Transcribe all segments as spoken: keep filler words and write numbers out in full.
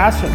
racha?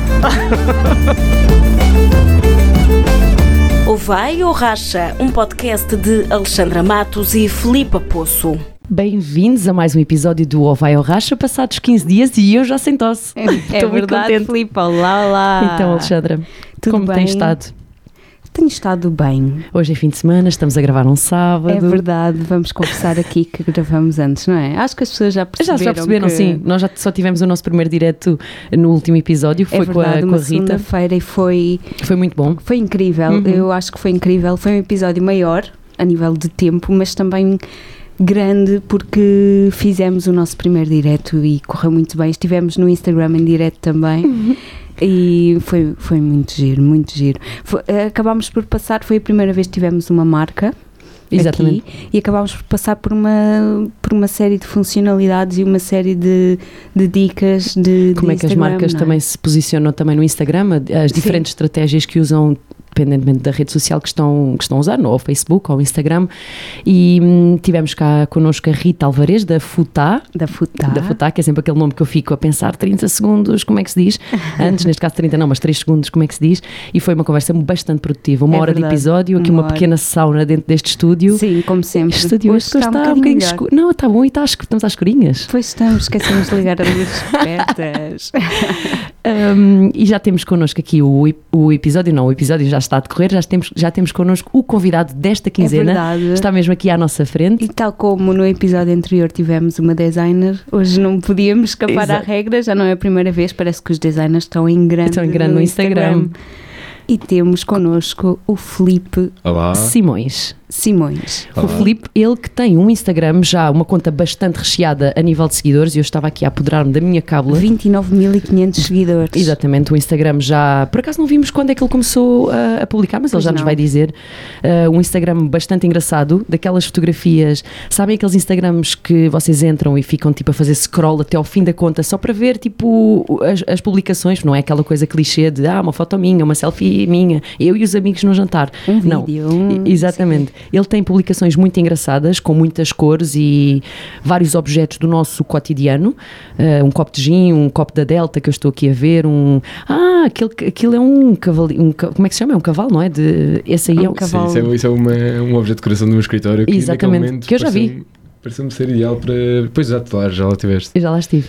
Ou vai ou racha, um podcast de Alexandra Matos e Filipa Poço. Bem-vindos a mais um episódio do Ou Vai ou Racha, passados quinze dias e eu já sem tosse. É, é verdade, Filipe, olá, olá. Então, Alexandra, Tudo como bem? tens estado? Tenho estado bem. Hoje é fim de semana, estamos a gravar um sábado. É verdade, vamos confessar aqui que gravamos antes, não é? Acho que as pessoas já perceberam. Já, já perceberam, que... sim. Nós já só tivemos o nosso primeiro direto no último episódio, foi é verdade, com a, com uma a Rita. segunda-feira e foi... Foi muito bom. Foi incrível, Uhum. eu acho que foi incrível. Foi um episódio maior, a nível de tempo, mas também grande, porque fizemos o nosso primeiro direto e correu muito bem. Estivemos no Instagram em direto também. Uhum. E foi, foi muito giro, muito giro. Foi, acabámos por passar, foi a primeira vez que tivemos uma marca. Exatamente. Aqui, e acabámos por passar por uma, por uma série de funcionalidades e uma série de, de dicas de Como de é que as Instagram, marcas não é? também se posicionam também no Instagram, as diferentes Sim. estratégias que usam independentemente da rede social que estão, que estão a usar, ou Facebook ou Instagram, e hum, tivemos cá connosco a Rita Alvarez da Futá, Da Futá. da Futá, que é sempre aquele nome que eu fico a pensar, trinta segundos, como é que se diz? Antes, neste caso trinta não, mas três segundos, como é que se diz? E foi uma conversa bastante produtiva, uma É hora verdade, de episódio, aqui uma uma, hora. pequena sauna dentro deste estúdio. Sim, como sempre. Estúdio Hoje hoje está, está um um bocadinho bocadinho melhor. escuro. Não, está bom e está, estamos às escurinhas. Pois estamos, esquecemos de ligar as luzes pertas. Um, e já temos connosco aqui o, o episódio, não, o episódio já está a decorrer, já temos, já temos connosco o convidado desta quinzena, É verdade. está mesmo aqui à nossa frente. E tal como no episódio anterior tivemos uma designer, hoje não podíamos escapar Exato. à regra, já não é a primeira vez, parece que os designers estão em grande, Estão em grande no Instagram. E temos connosco o Filipe Olá. Simões. Simões. O Filipe, ele que tem um Instagram já, uma conta bastante recheada a nível de seguidores, e eu estava aqui a apoderar-me da minha cábula. vinte e nove mil e quinhentos seguidores. Exatamente, o Instagram já, por acaso não vimos quando é que ele começou a, a publicar, mas Pois ele já nos não. vai dizer. Uh, um Instagram bastante engraçado, daquelas fotografias, sabem aqueles Instagrams que vocês entram e ficam tipo a fazer scroll até ao fim da conta só para ver tipo as, as publicações, não é aquela coisa clichê de ah, uma foto minha, uma selfie minha, eu e os amigos no jantar. Um não. vídeo. Um, E- Exatamente. Ele tem publicações muito engraçadas, com muitas cores e vários objetos do nosso cotidiano. Uh, um copo de gin, um copo da Delta que eu estou aqui a ver, um... Ah, aquele, aquilo é um cavalo... Um, ca- como é que se chama? É um cavalo, não é? De, esse aí Um é um cavalo. Sim, isso é, isso é uma, um objeto de decoração do meu escritório que Exatamente, naquele momento que eu já vi. pareceu-me- pareceu-me ser ideal para... Pois já, lá, já lá tiveste. Eu já lá estive.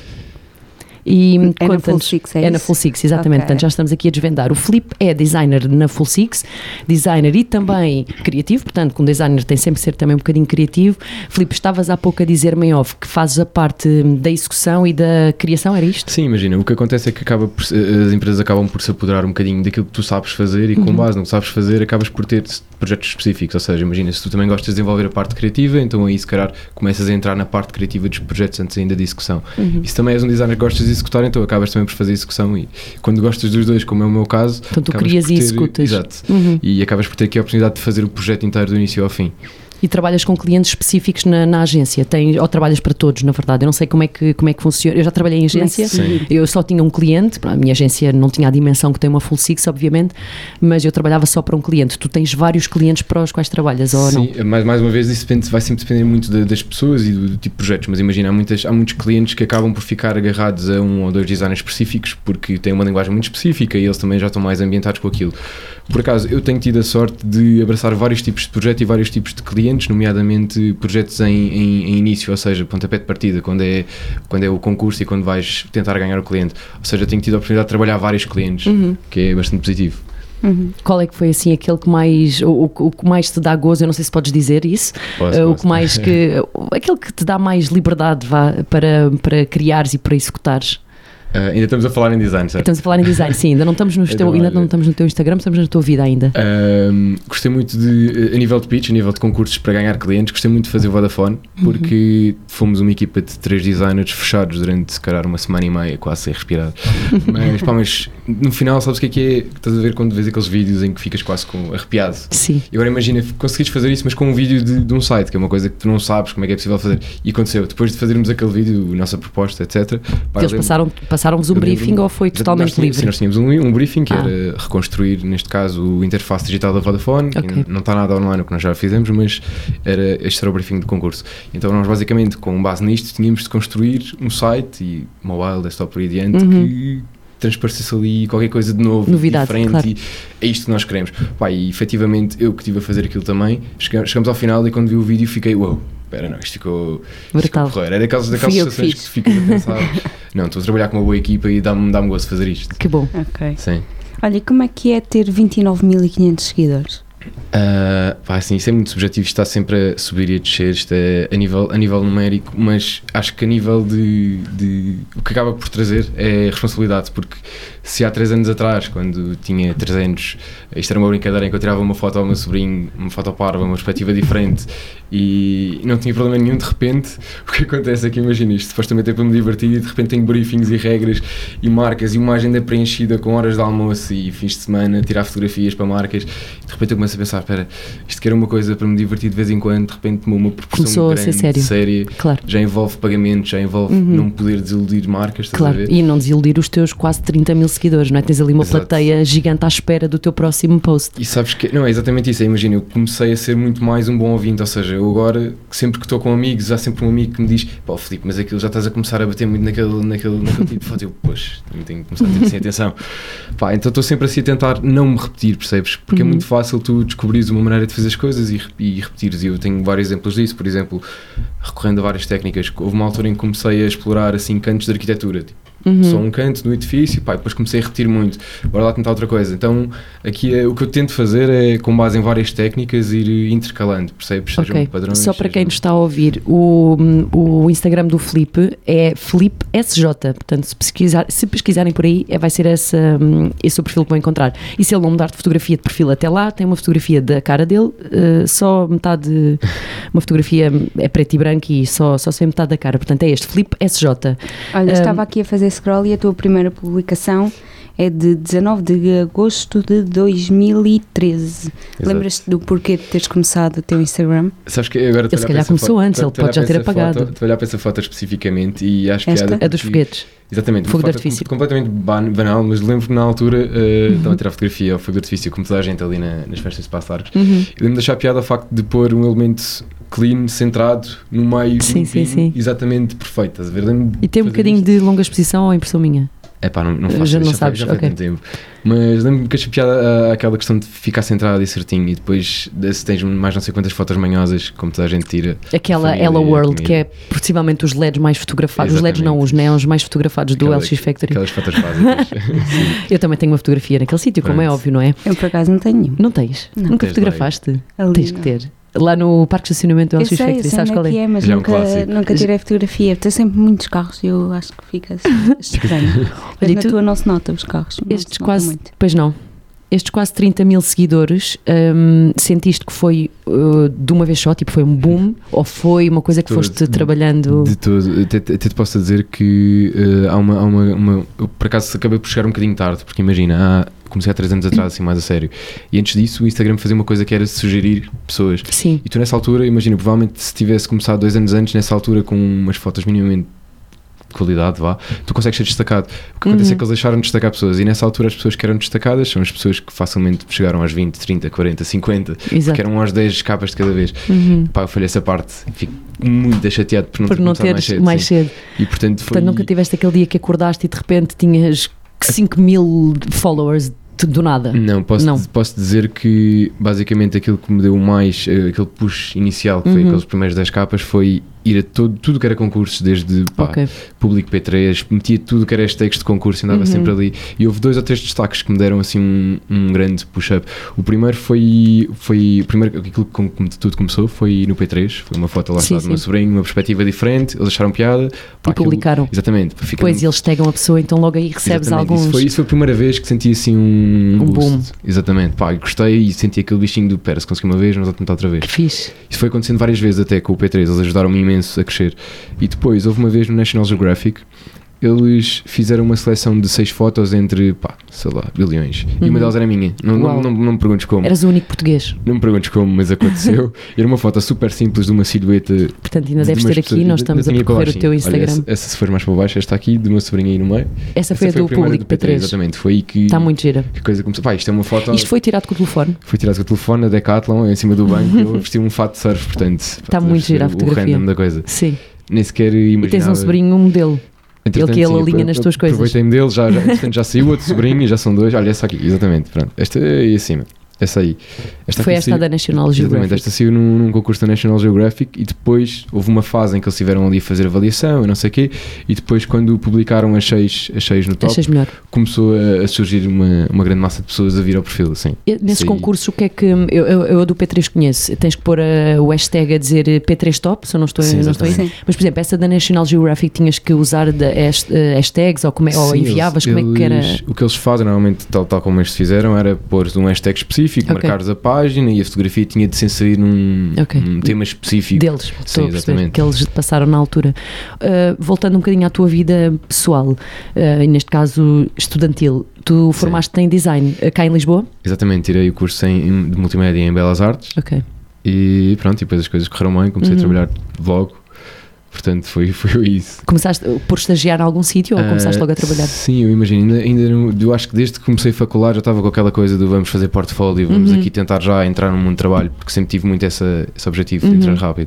E É na conta-nos- Full Six, é É na isso? Full Six, exatamente. Ok. Portanto, já estamos aqui a desvendar. O Filipe é designer na Full Six, designer e também criativo, portanto, com designer tem sempre que ser também um bocadinho criativo. Filipe, estavas há pouco a dizer-me em off que fazes a parte da execução e da criação, era isto? Sim, imagina, o que acontece é que acaba por, se- as empresas acabam por se apoderar um bocadinho daquilo que tu sabes fazer e com Uhum. base no que sabes fazer acabas por ter projetos específicos, ou seja, imagina, se tu também gostas de desenvolver a parte criativa, então aí se calhar começas a entrar na parte criativa dos projetos antes ainda de execução. Uhum. E se também és um designer que gostas de executar, então acabas também por fazer execução e quando gostas dos dois, como é o meu caso, Então tu acabas crias por e ter- executas. Exato. Uhum. E acabas por ter aqui a oportunidade de fazer o projeto inteiro do início ao fim. E trabalhas com clientes específicos na, na agência? Tem, ou trabalhas para todos, na verdade? Eu não sei como é que, como é que funciona. Eu já trabalhei em agência, Sim. eu só tinha um cliente, a minha agência não tinha a dimensão que tem uma Full Six, obviamente, mas eu trabalhava só para um cliente. Tu tens vários clientes para os quais trabalhas, ou não? Sim, mais, mais uma vez isso depende, vai sempre depender muito da- das pessoas e do, do tipo de projetos, mas imagina, há, muitas, há muitos clientes que acabam por ficar agarrados a um ou dois designers específicos porque têm uma linguagem muito específica e eles também já estão mais ambientados com aquilo. Por acaso, eu tenho tido a sorte de abraçar vários tipos de projetos e vários tipos de clientes, nomeadamente projetos em, em, em início, ou seja, pontapé de partida, quando é, quando é o concurso e quando vais tentar ganhar o cliente. Ou seja, tenho tido a oportunidade de trabalhar vários clientes, Uhum. que é bastante positivo. Uhum. Qual é que foi assim aquele que mais, o, o, o que mais te dá gozo? Eu não sei se podes dizer isso. Posso, Uh, o posso. que mais que, aquele que te dá mais liberdade vá, para, para criares e para executares. Ah, ainda estamos a falar em design, certo? Estamos a falar em design, sim, ainda não estamos no, Então, teu, ainda olha. não estamos no teu Instagram, estamos na tua vida ainda. Um, gostei muito de, a nível de pitch, a nível de concursos para ganhar clientes, gostei muito de fazer o Vodafone, porque fomos uma equipa de três designers fechados durante, se calhar, uma semana e meia, quase sem respirar. Mas, pá, mas no final, sabes o que é que é? Estás a ver quando vês aqueles vídeos em que ficas quase com, arrepiado. Sim. E agora imagina, conseguires fazer isso, mas com um vídeo de, de um site, que é uma coisa que tu não sabes como é que é possível fazer. E aconteceu, depois de fazermos aquele vídeo, a nossa proposta, etcétera. Pá, Eles eu lembro- passaram, passaram-vos um eu lembro- briefing ou foi totalmente nós tínhamos, livre? Sim, nós tínhamos um, um briefing que Ah. era reconstruir, neste caso, o interface digital da Vodafone, que Ok. não está nada online o que nós já fizemos, mas era, este era o briefing do concurso. Então nós basicamente, com base nisto, tínhamos de construir um site e mobile, desktop por aí adiante, Uhum. que transparecesse ali qualquer coisa de novo, Novidade, diferente, claro. e é isto que nós queremos. Pá, e efetivamente eu que estive a fazer aquilo também, chegamos, chegamos ao final e quando vi o vídeo fiquei, uau, wow, espera, não, isto ficou, isto ficou porreiro. Era daquelas, daquelas situações que, que tu ficas a pensar, não, estou a trabalhar com uma boa equipa e dá-me, dá-me gosto de fazer isto. Que bom. Ok. Sim. Olha, como é que é ter vinte e nove mil e quinhentos seguidores? Uh, pá, assim, isso é muito subjetivo, está sempre a subir e a descer, isto é a nível, a nível numérico, mas acho que a nível de, de o que acaba por trazer é responsabilidade, porque se há três anos atrás, quando tinha três anos, isto era uma brincadeira em que eu tirava uma foto ao meu sobrinho, uma foto parva, uma perspectiva diferente e não tinha problema nenhum, de repente o que acontece é que, imagina isto, supostamente é para me divertir e de repente tenho briefings e regras e marcas e uma agenda preenchida com horas de almoço e fins de semana, tirar fotografias para marcas, e de repente eu começo a pensar, espera, isto que era uma coisa para me divertir de vez em quando, de repente tomou uma proporção Começou grande, a ser sério. séria, Claro. já envolve pagamentos, já envolve Uhum. não poder desiludir marcas, estás Claro, a ver? e não desiludir os teus quase trinta mil seguidores, não é? Tens ali uma Exato. plateia gigante à espera do teu próximo post. E sabes que, não, é exatamente isso, é, imagina, eu comecei a ser muito mais um bom ouvinte, ou seja, eu agora, sempre que estou com amigos, há sempre um amigo que me diz, pá, Filipe, mas aquilo já estás a começar a bater muito naquele, naquele, naquele tipo de foto, eu, pois, também tenho que começar a ter assim atenção. Pá, então estou sempre assim a tentar não me repetir, percebes? Porque Uhum. é muito fácil tu descobrires uma maneira de fazer as coisas e, e repetires, e eu tenho vários exemplos disso, por exemplo, recorrendo a várias técnicas, houve uma altura em que comecei a explorar, assim, cantos de arquitetura, tipo, Uhum. só um canto no edifício, pá, depois comecei a repetir muito, agora lá tentar outra coisa. Então aqui é, o que eu tento fazer é, com base em várias técnicas, ir intercalando, percebes? Sejam Ok, padrões, só para quem sejam- nos está a ouvir, o, o Instagram do Filipe é Filipe S J, portanto se, pesquisar, se pesquisarem por aí é, vai ser essa, hum, esse o perfil que vão encontrar. E se ele não mudar de fotografia de perfil até lá, tem uma fotografia da cara dele, uh, só metade, uma fotografia é preto e branco e só, só se vê metade da cara, portanto é este, Filipe S J. Olha, Um, estava aqui a fazer scroll e a tua primeira publicação é de dezanove de agosto de dois mil e treze. Exato. Lembras-te do porquê de teres começado o teu Instagram? Sabes que agora Ele se calhar começou antes, ele pode já ter apagado. Estou a olhar para essa foto especificamente e acho Esta? que há A dos foguetes. Exatamente, Fogo uma de foto artifício. com- completamente ban- banal, mas lembro que na altura uh, estava a tirar fotografia ao fogo de artifício, como toda a gente ali na- nas festas de Passos Largos. Uhum. Eu lembro de achar piada ao facto de pôr um elemento clean, centrado, no meio, Sim, sim, limpinho, sim. exatamente perfeito, estás a ver? Lembro E tem um de fazer bocadinho isto. de longa exposição ou impressão minha? É pá, não, não faço Já isso, não já, sabes, foi, já foi ok. tanto tempo. Mas lembro-me que achei piada àquela questão de ficar centrado e certinho e depois se tens mais não sei quantas fotos manhosas, como toda a gente tira. Aquela Família, Ella World, comida. que é possivelmente os L E Ds mais fotografados, os L E Ds não, Exatamente. os neons mais fotografados do Aquela- L X Factory. Aquelas fotos básicas. Sim. Eu também tenho uma fotografia naquele sítio, como é Pronto. óbvio, não é? Eu por acaso não tenho nenhum. Não tens? Não. Nunca Tens lá aí. fotografaste? Ali, Tens que não. ter. Lá no parque de estacionamento do Eu L X sei, eu Factory, sei sabes onde qual é que é? é, mas Já é um nunca, clássico. nunca tirei fotografia. Tem sempre muitos carros e eu acho que fica assim, estranho. Olha, Mas e na tu- tua não se nota os carros. não Estes se nota quase, muito. pois não, estes quase trinta mil seguidores, hum, sentiste que foi uh, de uma vez só, tipo foi um boom, ou foi uma coisa que Todo. foste trabalhando? De todo, até, até te posso dizer que uh, há, uma, há uma, uma. Eu por acaso acabei por chegar um bocadinho tarde, porque imagina, há, comecei há três anos atrás, assim mais a sério, e antes disso o Instagram fazia uma coisa que era sugerir pessoas. Sim, E tu nessa altura, imagina, provavelmente se tivesse começado dois anos antes, nessa altura com umas fotos minimamente de qualidade, vá, tu consegues ser destacado. O que acontece Uhum. é que eles deixaram de destacar pessoas e nessa altura as pessoas que eram destacadas são as pessoas que facilmente chegaram às vinte, trinta, quarenta, cinquenta, exato. que eram às dez capas de cada vez. Uhum. Pá, eu falhei essa parte, fico muito chateado por não Por ter não começado teres mais cedo. mais sim. cedo. E portanto foi... Portanto, nunca tiveste aquele dia que acordaste e de repente tinhas cinco mil followers de- do nada. Não, posso, Não. posso dizer que basicamente aquilo que me deu mais, eh, aquele push inicial, que foi Uhum. aqueles primeiros dez capas, foi ir a todo, tudo que era concursos, desde pá, Ok. público P três, metia tudo que era hashtags de concurso, andava Uhum. sempre ali. E houve dois ou três destaques que me deram assim um, um grande push-up. O primeiro foi, foi o primeiro, aquilo que como tudo começou foi no P três, foi uma foto lá Sim, está do meu sim. sobrinho, uma perspectiva diferente, eles acharam piada. Pá, E publicaram. Exatamente. Fica Depois eles tagam a pessoa, então logo aí recebes Exatamente, alguns. Isso foi, isso foi a primeira vez que senti assim um, Um boost. boom. Exatamente, pá, gostei e senti aquele bichinho do pera, se consegui uma vez, mas vou tentar outra vez. Que fixe. Isso foi acontecendo várias vezes até com o P três, eles ajudaram-me imenso a crescer. E depois, houve uma vez no National Geographic, eles fizeram uma seleção de seis fotos entre, pá, sei lá, bilhões. E Uhum. uma delas era minha. Não, Uau. não, não, não me perguntes como. Eras o único português. Não me perguntes como, mas aconteceu. Era uma foto super simples de uma silhueta. Portanto, ainda de deves umas ter aqui, pessoas- nós ainda estamos a tinha para percorrer baixo, o teu sim. Instagram. Olha, essa, essa se for mais para baixo, esta aqui, do meu sobrinho aí no meio. Essa foi Essa a do primeira público P três. Exatamente, foi aí que, Está muito gira. que a coisa começou. Pá, isto é uma foto. Isto foi tirado com o telefone. Foi tirado com o telefone, a Decathlon, em cima do banco, eu vesti um fato de surf, portanto. Está pá, muito gira a o fotografia. random da coisa. Sim. Nem sequer E imaginava. tens um sobrinho, um modelo. Ele que ele alinha nas tuas coisas. Aproveitei-me dele, já, já, portanto, já saiu outro sobrinho, já são dois. Olha, essa aqui, exatamente. Pronto. Esta aí acima. Essa aí. Esta Foi esta saiu, da National Geographic. Exatamente, esta saiu num, num concurso da National Geographic e depois houve uma fase em que eles estiveram ali a fazer avaliação e não sei o quê, e depois quando publicaram as seis, as seis no top, Achas melhor? começou a, a surgir uma, uma grande massa de pessoas a vir ao perfil, assim. E nesses Sei. concursos, o que é que... Eu, eu, eu do P três conheço, tens que pôr a, o hashtag a dizer P três top, se eu não estou, Sim, não estou aí. Sim. Mas, por exemplo, essa da National Geographic tinhas que usar de hast- hashtags ou, como é, ou Sim, enviavas, eles- como é que era? eles- O que eles fazem normalmente, tal, tal como estes fizeram, era pôr um hashtag específico, Ok. marcares a página e a fotografia tinha de se inserir num, Ok. num tema específico. Deles, Sim, estou a perceber, exatamente. que eles passaram na altura. Uh, voltando um bocadinho à tua vida pessoal, uh, e neste caso estudantil, tu Sim. formaste-te em design uh, cá em Lisboa? Exatamente, tirei o curso em, em- de multimédia em Belas Artes Ok. e pronto, e depois as coisas correram bem, comecei Uhum. a trabalhar logo, portanto foi, foi isso. Começaste por estagiar em algum sítio ou começaste Ah, logo a trabalhar? Sim, eu imagino, ainda, ainda não- eu acho que desde que comecei a faculdade já estava com aquela coisa do vamos fazer portfólio, vamos Uhum. aqui tentar já entrar no mundo de trabalho, porque sempre tive muito essa, esse objetivo de Uhum. entrar rápido.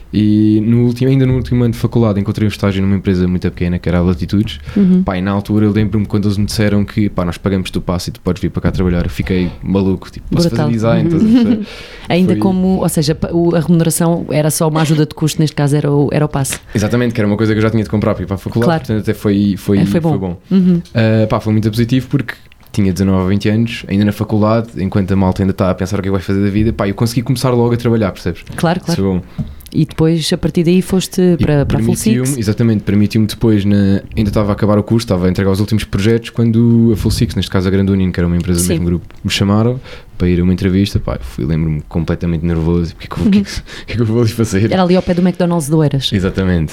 E no último, ainda no último ano de faculdade encontrei um estágio numa empresa muito pequena que era a Latitudes. Uhum. Pá, e na altura eu lembro-me quando eles me disseram que pá, nós pagamos tu passo e tu podes vir para cá trabalhar, eu fiquei maluco, tipo, posso Brutal. fazer design, estás a perceber? Ainda Foi- como, ou seja, pa- o- a remuneração era só uma ajuda de custo, neste caso era o, era o passe. Exatamente, que era uma coisa que eu já tinha de comprar para ir para a faculdade, Claro. portanto até foi, foi, É, foi bom. Uhum. Uh, pá, foi muito positivo porque tinha dezanove ou vinte anos, ainda na faculdade, enquanto a malta ainda está a pensar o que é que vai fazer da vida, pá, eu consegui começar logo a trabalhar, percebes? Claro, Isso claro. foi bom. E depois, a partir daí, foste E para, para a Full permitiu-me- Six. Exatamente, permitiu-me depois, na, ainda estava a acabar o curso, estava a entregar os últimos projetos, quando a Full Six, neste caso a Grand Union, que era uma empresa do Sim. mesmo grupo, me chamaram para ir a uma entrevista, pá, eu fui, lembro-me completamente nervoso, porque é que eu, o que é que- o que é que eu vou ali fazer? Era ali ao pé do McDonald's de Oeiras. Exatamente.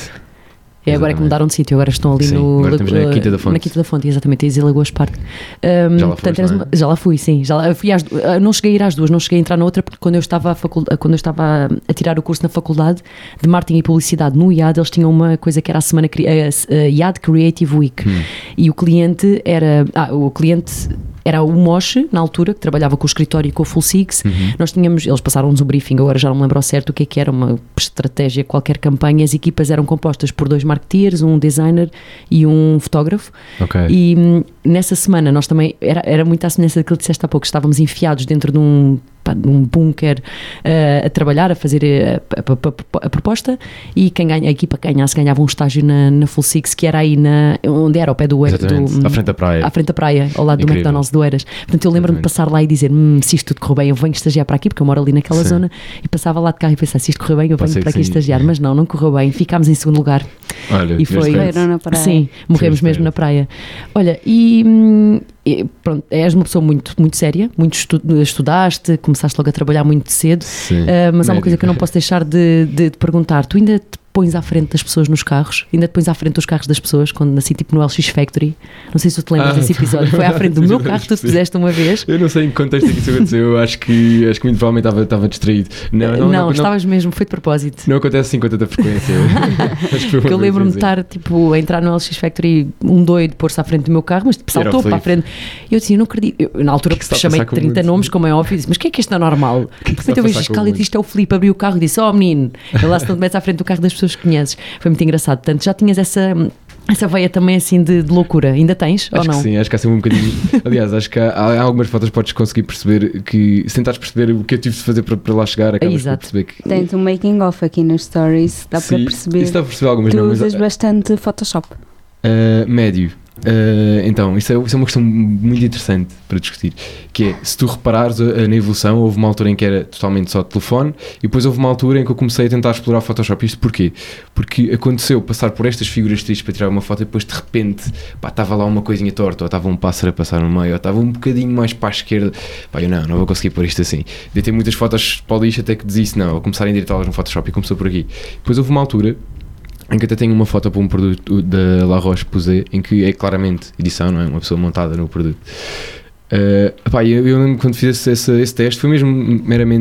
É agora que Exatamente. mudaram de sítio, agora estão ali Sim, no. agora estamos na Quinta da Fonte. Na Quinta da Fonte, exatamente, em Lagoas Parque. Um, Já lá portanto, foste, eras não é? uma- já lá fui, sim. Já lá, fui às, du- ah, não cheguei a ir às duas, não cheguei a entrar na outra, porque quando eu estava a, facul- quando eu estava a tirar o curso na faculdade de marketing e publicidade no I A D, eles tinham uma coisa que era a semana cri- a, a I A D Creative Week. Hum. E o cliente era. Ah, o cliente. Era o Moshe, na altura, que trabalhava com o escritório e com o Full Six. Uhum. Nós tínhamos, eles passaram-nos o briefing, agora já não me lembro ao certo o que é que era, uma estratégia, qualquer campanha. As equipas eram compostas por dois marketeers, um designer e um fotógrafo. Ok. E hum, nessa semana nós também, era, era muito à semelhança daquilo que disseste há pouco, estávamos enfiados dentro de um, pá, de um bunker uh, a trabalhar, a fazer a, a- a- a proposta, e quem ganha, a equipa que ganhasse ganhava um estágio na, na Full Six, que era aí na, onde era, ao pé do... Exatamente, do à frente da praia. à frente da praia, ao lado do Incrível. McDonald's do Eiras. Portanto, eu lembro-me de Exatamente. passar lá e dizer, hum, se isto tudo correr bem, eu venho estagiar para aqui, porque eu moro ali naquela Sim. zona, e passava lá de carro e pensava, se isto correr bem, eu Pode venho ser para que aqui sim. estagiar. Mas não, não correu bem, ficámos em segundo lugar. Olha, E foi- neste caso- Morreram na praia. Sim, morremos Sim, mesmo sim. na praia. Olha, e, hum, e pronto, és uma pessoa muito, muito séria, muito estu- estudaste, começaste logo a trabalhar muito cedo, Sim. ah, mas há uma Médio. coisa que eu não posso deixar de, de te perguntar. Tu ainda te pões à frente das pessoas nos carros? Ainda te pões à frente dos carros das pessoas, quando assim, tipo no L X Factory? Não sei se tu te lembras Ah, desse episódio. Foi à frente do meu carro que tu te sim. fizeste uma vez. Eu não sei em que contexto é que isso aconteceu, eu acho que, acho que muito provavelmente estava, estava distraído. Não, não, Não, não, não, estavas mesmo, foi de propósito. não acontece assim com tanta frequência. Acho que foi uma Porque eu vez, lembro-me de sim. estar tipo, a entrar no L X Factory, um doido, pôr-se à frente do meu carro, mas tipo, Era o saltou para a Filipe. frente. E eu disse, eu não acredito. Eu, na altura que está a chamei passar com trinta muito? nomes, como é óbvio, e disse, mas o que é que isto é normal? que De está repente a eu vejo a passar com escala e muito? disse, isto é o Filipe, abriu o carro e disse, oh menino, ele lá se não te metes à frente do carro das pessoas que conheces. Foi muito engraçado. Portanto, já tinhas essa, essa veia também assim de, de loucura. Ainda tens Acho ou não? que sim, acho que há sempre um bocadinho. Aliás, acho que há, há algumas fotos que podes conseguir perceber que, se tentares perceber o que eu tive de fazer para, para lá chegar, acabas por Exato. perceber que. Tens um making of aqui nos stories, dá Sim, para perceber. Isso dá para perceber algumas, Tu não, mas. usas bastante Photoshop. Uh, médio. Uh, então, isso é, isso é uma questão muito interessante para discutir, que é, se tu reparares a, a, na evolução, houve uma altura em que era totalmente só telefone e depois houve uma altura em que eu comecei a tentar explorar o Photoshop. Isto porquê? Porque aconteceu passar por estas figuras tristes para tirar uma foto e depois de repente, pá, estava lá uma coisinha torta, ou estava um pássaro a passar no meio, ou estava um bocadinho mais para a esquerda, pá, eu não, não vou conseguir pôr isto assim. Dei ter muitas fotos para o lixo até que desisto, não, vou começar a endireitá-las no Photoshop e começou por aqui. Depois houve uma altura em que até tenho uma foto para um produto da La Roche-Posay, em que é claramente edição, não é? Uma pessoa montada no produto. Uh, pá, eu, eu lembro quando fiz esse, esse, esse teste, foi mesmo meramente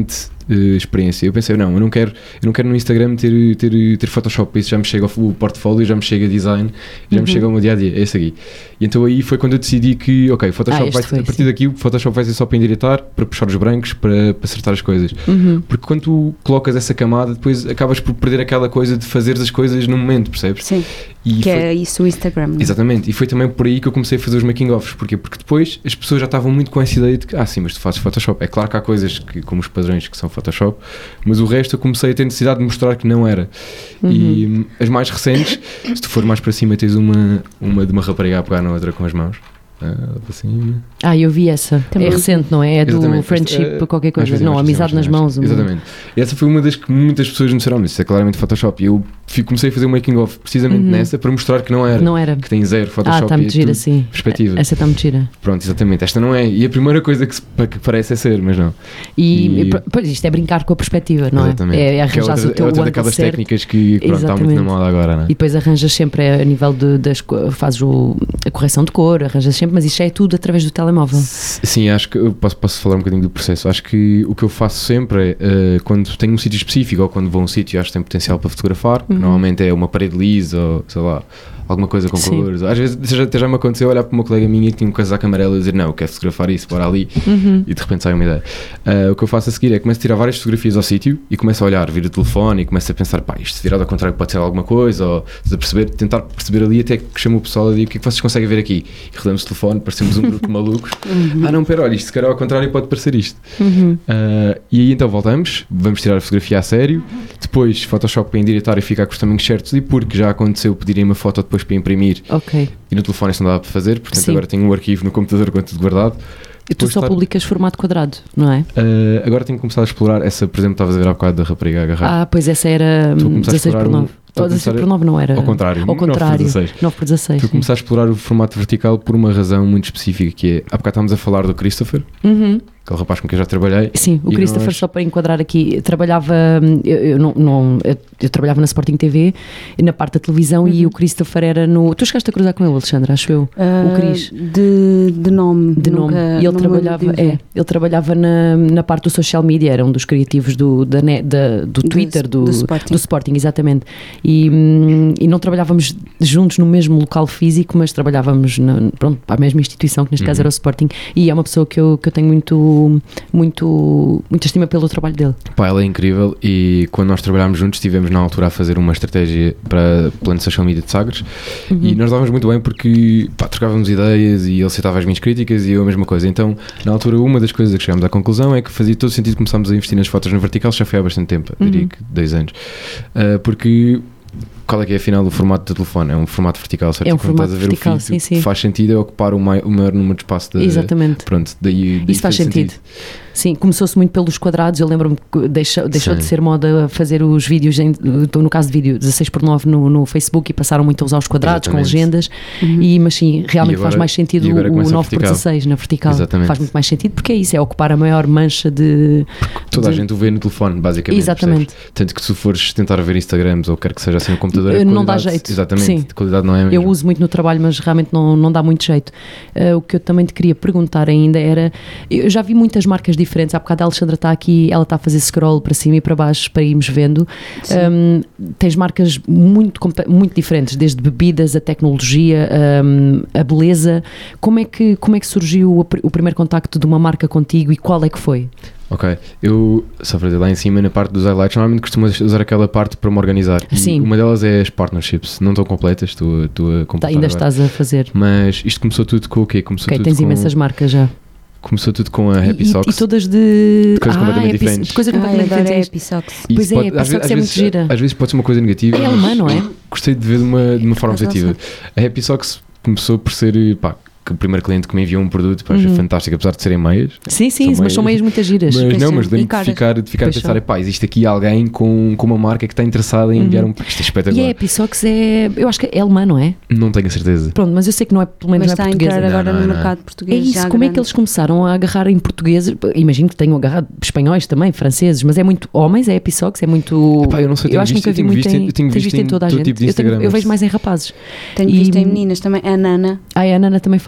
uh, experiência. Eu pensei, não, eu não quero, eu não quero no Instagram ter, ter, ter Photoshop, isso já me chega ao portfólio, já me chega a design, já Uhum. me chega ao meu dia-a-dia, é esse aqui. E então aí foi quando eu decidi que, ok, Photoshop Ah, vai, foi, a partir sim. daqui o Photoshop vai ser só para endireitar, para puxar os brancos, para, para acertar as coisas. Uhum. Porque quando tu colocas essa camada, depois acabas por perder aquela coisa de fazer as coisas no momento, percebes? Sim, E que foi- é isso o Instagram. não é? Exatamente, e foi também por aí que eu comecei a fazer os making-offs. Porquê? Porque depois as pessoas já estavam muito com essa ideia de que, ah sim, mas tu fazes Photoshop. É claro que há coisas que, como os padrões que são Photoshop, mas o resto eu comecei a ter necessidade de mostrar que não era. Uhum. E hum, as mais recentes, se tu for mais para cima, tens uma, uma de uma rapariga a pegar na outra com as mãos. Ah, para cima. Ah, eu vi essa. Também. É recente, não é? É do Exatamente. friendship, Este, eh, qualquer Às coisa. vezes é Não, mais amizade nas recente, mãos. uma- Exatamente. E essa foi uma das que muitas pessoas me disseram, mas isso é claramente Photoshop. E eu fui- comecei a fazer o making-off precisamente Uhum. nessa para mostrar que não era. Não era. Que tem zero Ah, Photoshop está e muito gira, tudo sim. perspectiva. Essa está muito gira. Pronto, exatamente. Esta não é. E a primeira coisa que, se, que parece é ser, mas não. E, E- pois isto é brincar com a perspectiva, não é? Exatamente. É, é que é arranjar outra, o teu é outra ângulo daquelas certo. técnicas que pronto, está muito na Exatamente. moda agora, não é? E depois arranjas sempre a nível de, das co- fazes o, a correção de cor, arranjas sempre, mas isto já é tudo através do telemóvel. Sim, acho que eu posso, posso falar um bocadinho do processo. Acho que o que eu faço sempre é eh, quando tenho um sítio específico ou quando vou a um sítio e acho que tem potencial para fotografar, que Uhum. normalmente é uma parede lisa ou sei lá, alguma coisa com Sim. cores. Às vezes já, até já me aconteceu olhar para uma colega minha que tinha um casaco amarelo e dizer não, eu quero fotografar isso, bora ali. Uhum. E de repente sai uma ideia. Ah, o que eu faço a seguir é começo a tirar várias fotografias ao sítio e começo a olhar, vir o telefone e começo a pensar, pá, isto virado ao contrário pode ser alguma coisa, ou a perceber, tentar perceber ali até que chamo o pessoal e digo o que é que vocês conseguem ver aqui. E rodamos o telefone, parecemos um grupo de malucos. Ah, não, pera, olha, isto se calhar ao contrário pode parecer isto. Uhum. Ah, e aí então voltamos, vamos tirar a fotografia a sério, depois Photoshop para endireitar e ficar com os tamanhos certos, e porque já aconteceu pedirem uma foto depois para imprimir Ok. e no telefone isso não dá para fazer, portanto Sim. agora tenho um arquivo no computador com tudo guardado. E tu Depois, só claro, publicas formato quadrado, não é? Uh, agora tenho que começar a explorar essa, por exemplo, estavas a ver há bocado da rapariga a agarrar. Ah, pois essa era Estou a hum, começar a dezasseis por explorar nove. o- estou a Ou dezasseis começar por nove não era? Ao contrário, Ao nove por contrário. dezasseis. nove por dezasseis. Estou a sim. começar a explorar o formato vertical por uma razão muito específica, que é, há bocado estávamos a falar do Christopher, Uhum. aquele rapaz com quem eu já trabalhei. Sim, o E Christopher, nós- só para enquadrar aqui, trabalhava, eu, eu não, não- eu, eu trabalhava na Sporting T V, na parte da televisão, e o Christopher era no... Tu chegaste a cruzar com ele, Alexandre, acho eu, Ah, o Cris. De, de nome. De nome. nunca- E ele não me trabalhava, lembro de é, ele trabalhava na, na parte do social media, era um dos criativos do, da, net- da- do Do- Twitter, do, do Sporting. do Sporting, exatamente. E, hum, e não trabalhávamos juntos no mesmo local físico, mas trabalhávamos na, pronto, para a mesma instituição, que neste caso Uhum. era o Sporting, e é uma pessoa que eu, que eu tenho muito, muito, muita estima pelo trabalho dele. Pá, ele é incrível e quando nós trabalhámos juntos estivemos na altura a fazer uma estratégia para plano de social media de Sagres e nós dávamos muito bem porque pá, trocávamos ideias e ele aceitava as minhas críticas e eu a mesma coisa. Então, na altura, uma das coisas a que chegámos à conclusão é que fazia todo sentido começarmos a investir nas fotos na vertical, já foi há bastante tempo, eu diria Uhum. que dois anos. Ah, porque qual é que é afinal o formato do telefone? É um formato vertical, certo? É um E quando formato estás a ver vertical, o feed, sim, sim. faz sentido é ocupar o, mai- o maior número de espaço da, Exatamente. Pronto, daí, daí Isso faz sentido. Sim, começou-se muito pelos quadrados. Eu lembro-me que deixou, deixou Sim. de ser moda fazer os vídeos, em, no caso de vídeo, dezasseis por nove no, no Facebook, e passaram muito a usar os quadrados com Exatamente. legendas. E, mas sim, realmente E agora- faz mais sentido e agora o começa a nove por vertical. dezasseis na vertical. Exatamente. Faz muito mais sentido porque é isso, é ocupar a maior mancha de. Toda a de- gente o vê no telefone, basicamente. Exatamente. percebes? Tanto que se tu fores tentar ver Instagrams ou quer que seja assim no computador, a Eh, não dá qualidade- jeito. Exatamente, Sim. a qualidade não é a mesma. Eu uso muito no trabalho, mas realmente não, não dá muito jeito. Uh, o que eu também te queria perguntar ainda era: eu já vi muitas marcas diferentes. Há bocado a Alexandra está aqui, ela está a fazer scroll para cima e para baixo para irmos vendo. Um, tens marcas muito, compa- muito diferentes, desde bebidas, a tecnologia, um, a beleza. Como é que, como é que surgiu o, pr- o primeiro contacto de uma marca contigo e qual é que foi? Ok, eu só para dizer lá em cima, na parte dos highlights, normalmente costumo usar aquela parte para me organizar. E Sim. uma delas é as partnerships, não estão completas, estou, estou a Tá, completar ainda agora. estás a fazer. Mas isto começou tudo com o quê? Começou Ok, tudo tens com, imensas marcas já. Começou tudo com a E- Happy e, Socks. e todas de, De coisas completamente Happy- diferentes. de coisas Ai, completamente adoro a diferentes. Happy Socks. E Pois isso é, pode- a Happy às, vezes, Socks é às, muito vezes, gira. às vezes pode ser uma coisa negativa. É mas alemã, não é? Gostei de ver de uma, de uma forma Por acaso positiva. A Happy Socks começou por ser, pá, que o primeiro cliente que me enviou um produto, pá, Uhum. achei fantástico, apesar de serem meias. Sim, sim, São mas meias. são meias muito giras. Mas Pois não, são. mas E lembro de caras. ficar, de ficar a Pois pensar, são. pá, existe aqui alguém com, com uma marca que está interessada em enviar Uhum. um. Isto é E espetacular. a Happy Socks é, eu acho que é alemã, não é? Não tenho a certeza. Pronto, mas eu sei que não é, pelo menos Mas não está é a portuguesa. entrar agora Não, não, no não. mercado É português. isso, já como é que grande. eles começaram a agarrar em portugueses? Imagino que tenham agarrado espanhóis também, franceses, mas é muito homens, é Happy Socks, é muito. Epá, eu não sei, tenho acho que visto- nunca eu vi tenho muito visto em, em- eu tenho tens visto visto em em toda a todo gente. tipo de eu, tenho- eu Instagrams. vejo mais em rapazes. Tenho E- visto em meninas também. A Nana. Ah, a Nana também faz.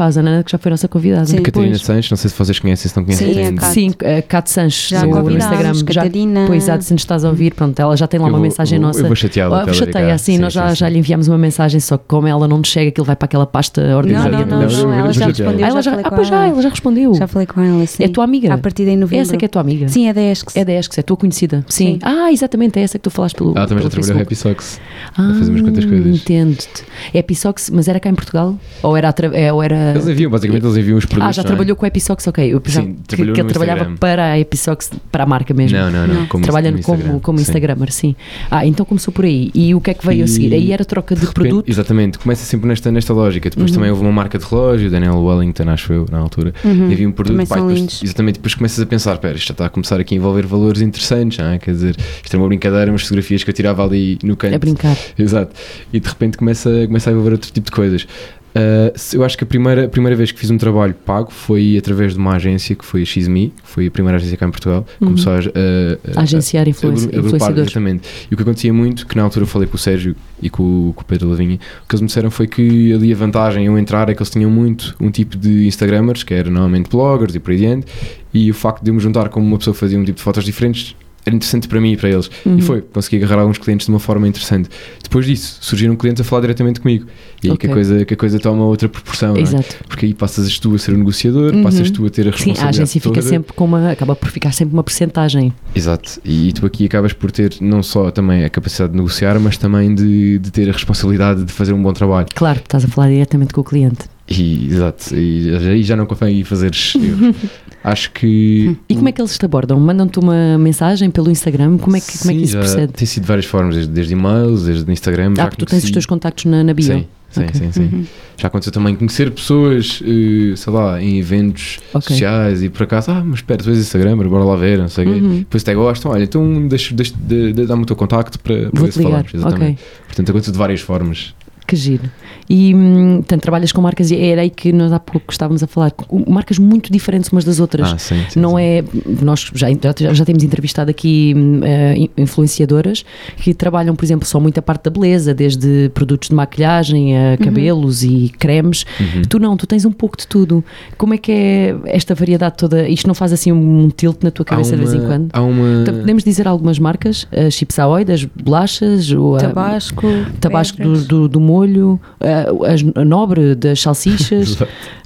faz, a Ana que já foi a nossa convidada. Sim. A Catarina Pois. Sanches, não sei se vocês conhecem, se não conhecem. Sim, tem- a Cat. Sim, a Cat Sanches Já no, no convidámos, Instagram. Já, Catarina. pois, exato, se nos estás a ouvir, pronto, ela já tem lá Eu uma vou- mensagem vou- nossa. Eu vou chateá-la. Oh, até ela vir chateia, cá. assim, Sim, nós já, sim, já sim. lhe enviámos uma mensagem, só que como ela não nos chega, aquilo vai para aquela pasta Não, ordinária. não, não, Não, não, ela já eu- eu- respondeu. Ah, ela já, falei ah, com pois já, ela. ela já respondeu. Já falei com ela, sim. É tua amiga? A partir de em novembro. Essa que é tua amiga? Sim, é da Esques. É da Esques, é tua conhecida. Sim. Sim. Ah, exatamente, é essa que tu falaste pelo. Ela também já pelo trabalhou no Facebook. Happy Socks. Ah, a fazer umas quantas coisas. Entendo-te. É Episox, mas era cá em Portugal? Ou era. atra- é, ou era... Eles enviam, basicamente, eles enviam os produtos. Ah, já não é? trabalhou com a Episox, ok. Eu pensava Sim, que, trabalhou que ele no trabalhava Instagram. para a Episox, para a marca mesmo. Não, não, não. Não. Como Trabalha no como, Instagram, como sim. Instagrammer, sim. Ah, então começou por aí. E o que é que veio a E seguir? Aí era troca de, De repente, produto? Exatamente, começa sempre nesta, nesta lógica. Depois Uhum. também houve uma marca de relógio, Daniel Wellington, acho eu, na altura. Uhum. E havia um produto, Também pá, são depois, lindos. exatamente, depois começas a pensar, pera, isto já está a começar aqui a envolver valores interessantes, não é? Quer dizer, isto é uma brincadeira, umas fotografias que eu tirava ali no canto. A brincar. Exato. E de repente começa, começa a envolver outro tipo de coisas. Uh, se- eu acho que a primeira, a primeira vez que fiz um trabalho pago foi através de uma agência que foi a X M E, que foi a primeira agência cá em Portugal. Uhum. Começou a, a, A agenciar influenci- agru- agrupar, influenciadores. exatamente. E o que acontecia muito, que na altura eu falei com o Sérgio e com, o- com o Pedro Lavinha, o que eles me disseram foi que ali a vantagem eu entrar é que eles tinham muito um tipo de Instagrammers, que eram normalmente bloggers e por aí adiante, e o facto de eu me juntar como uma pessoa que fazia um tipo de fotos diferentes era interessante para mim e para eles. Uhum. E foi, consegui agarrar alguns clientes de uma forma interessante. Depois disso, surgiram clientes a falar diretamente comigo. E aí Ok. que, a coisa, que a coisa toma outra proporção, não é? Exato. Porque aí passas tu a ser o negociador, Uhum. passas tu a ter a Sim, responsabilidade a agência fica toda. sempre com uma. Acaba por ficar sempre uma porcentagem. Exato, e tu aqui acabas por ter não só também a capacidade de negociar, mas também de, de ter a responsabilidade de fazer um bom trabalho. Claro, estás a falar diretamente com o cliente. E, exato, e aí já não convém fazer erros. Acho que. E como é que eles te abordam? Mandam-te uma mensagem pelo Instagram? Como é que, como é que Sim, isso já procede? Tem sido de várias formas, desde, desde e-mails, desde Instagram. Ah, já porque tu tens os conheci- teus contactos na, na bio. Sim, sim, Ok. sim, sim. Uhum. Já aconteceu também conhecer pessoas, eh, sei lá, em eventos Ok. sociais e por acaso, ah, mas espera, tu és Instagram, bora lá ver, não sei o quê. Uhum. Depois até gostam, olha, então deixa, deixa, de, de, dá-me o teu contacto para, para ver Vou-te se ligar. falamos. Exatamente. Ok. Portanto, aconteceu de várias formas. Que giro. E, hum, portanto, trabalhas com marcas, e era aí que nós há pouco estávamos a falar, com marcas muito diferentes umas das outras. Ah, sim, sim, Não sim. é, nós já, já, já temos entrevistado aqui hum, eh, influenciadoras que trabalham, por exemplo, só muito a parte da beleza, desde produtos de maquilhagem a cabelos e cremes. Uhum. Tu não, tu tens um pouco de tudo. Como é que é esta variedade toda? Isto não faz assim um tilt na tua Há cabeça de vez em uma- quando? Há uma. Então, podemos dizer algumas marcas? A Chips Ahoy, das bolachas, ou a Tabasco. Tabasco do, pedras. do, do molho, a, a Nobre das salsichas,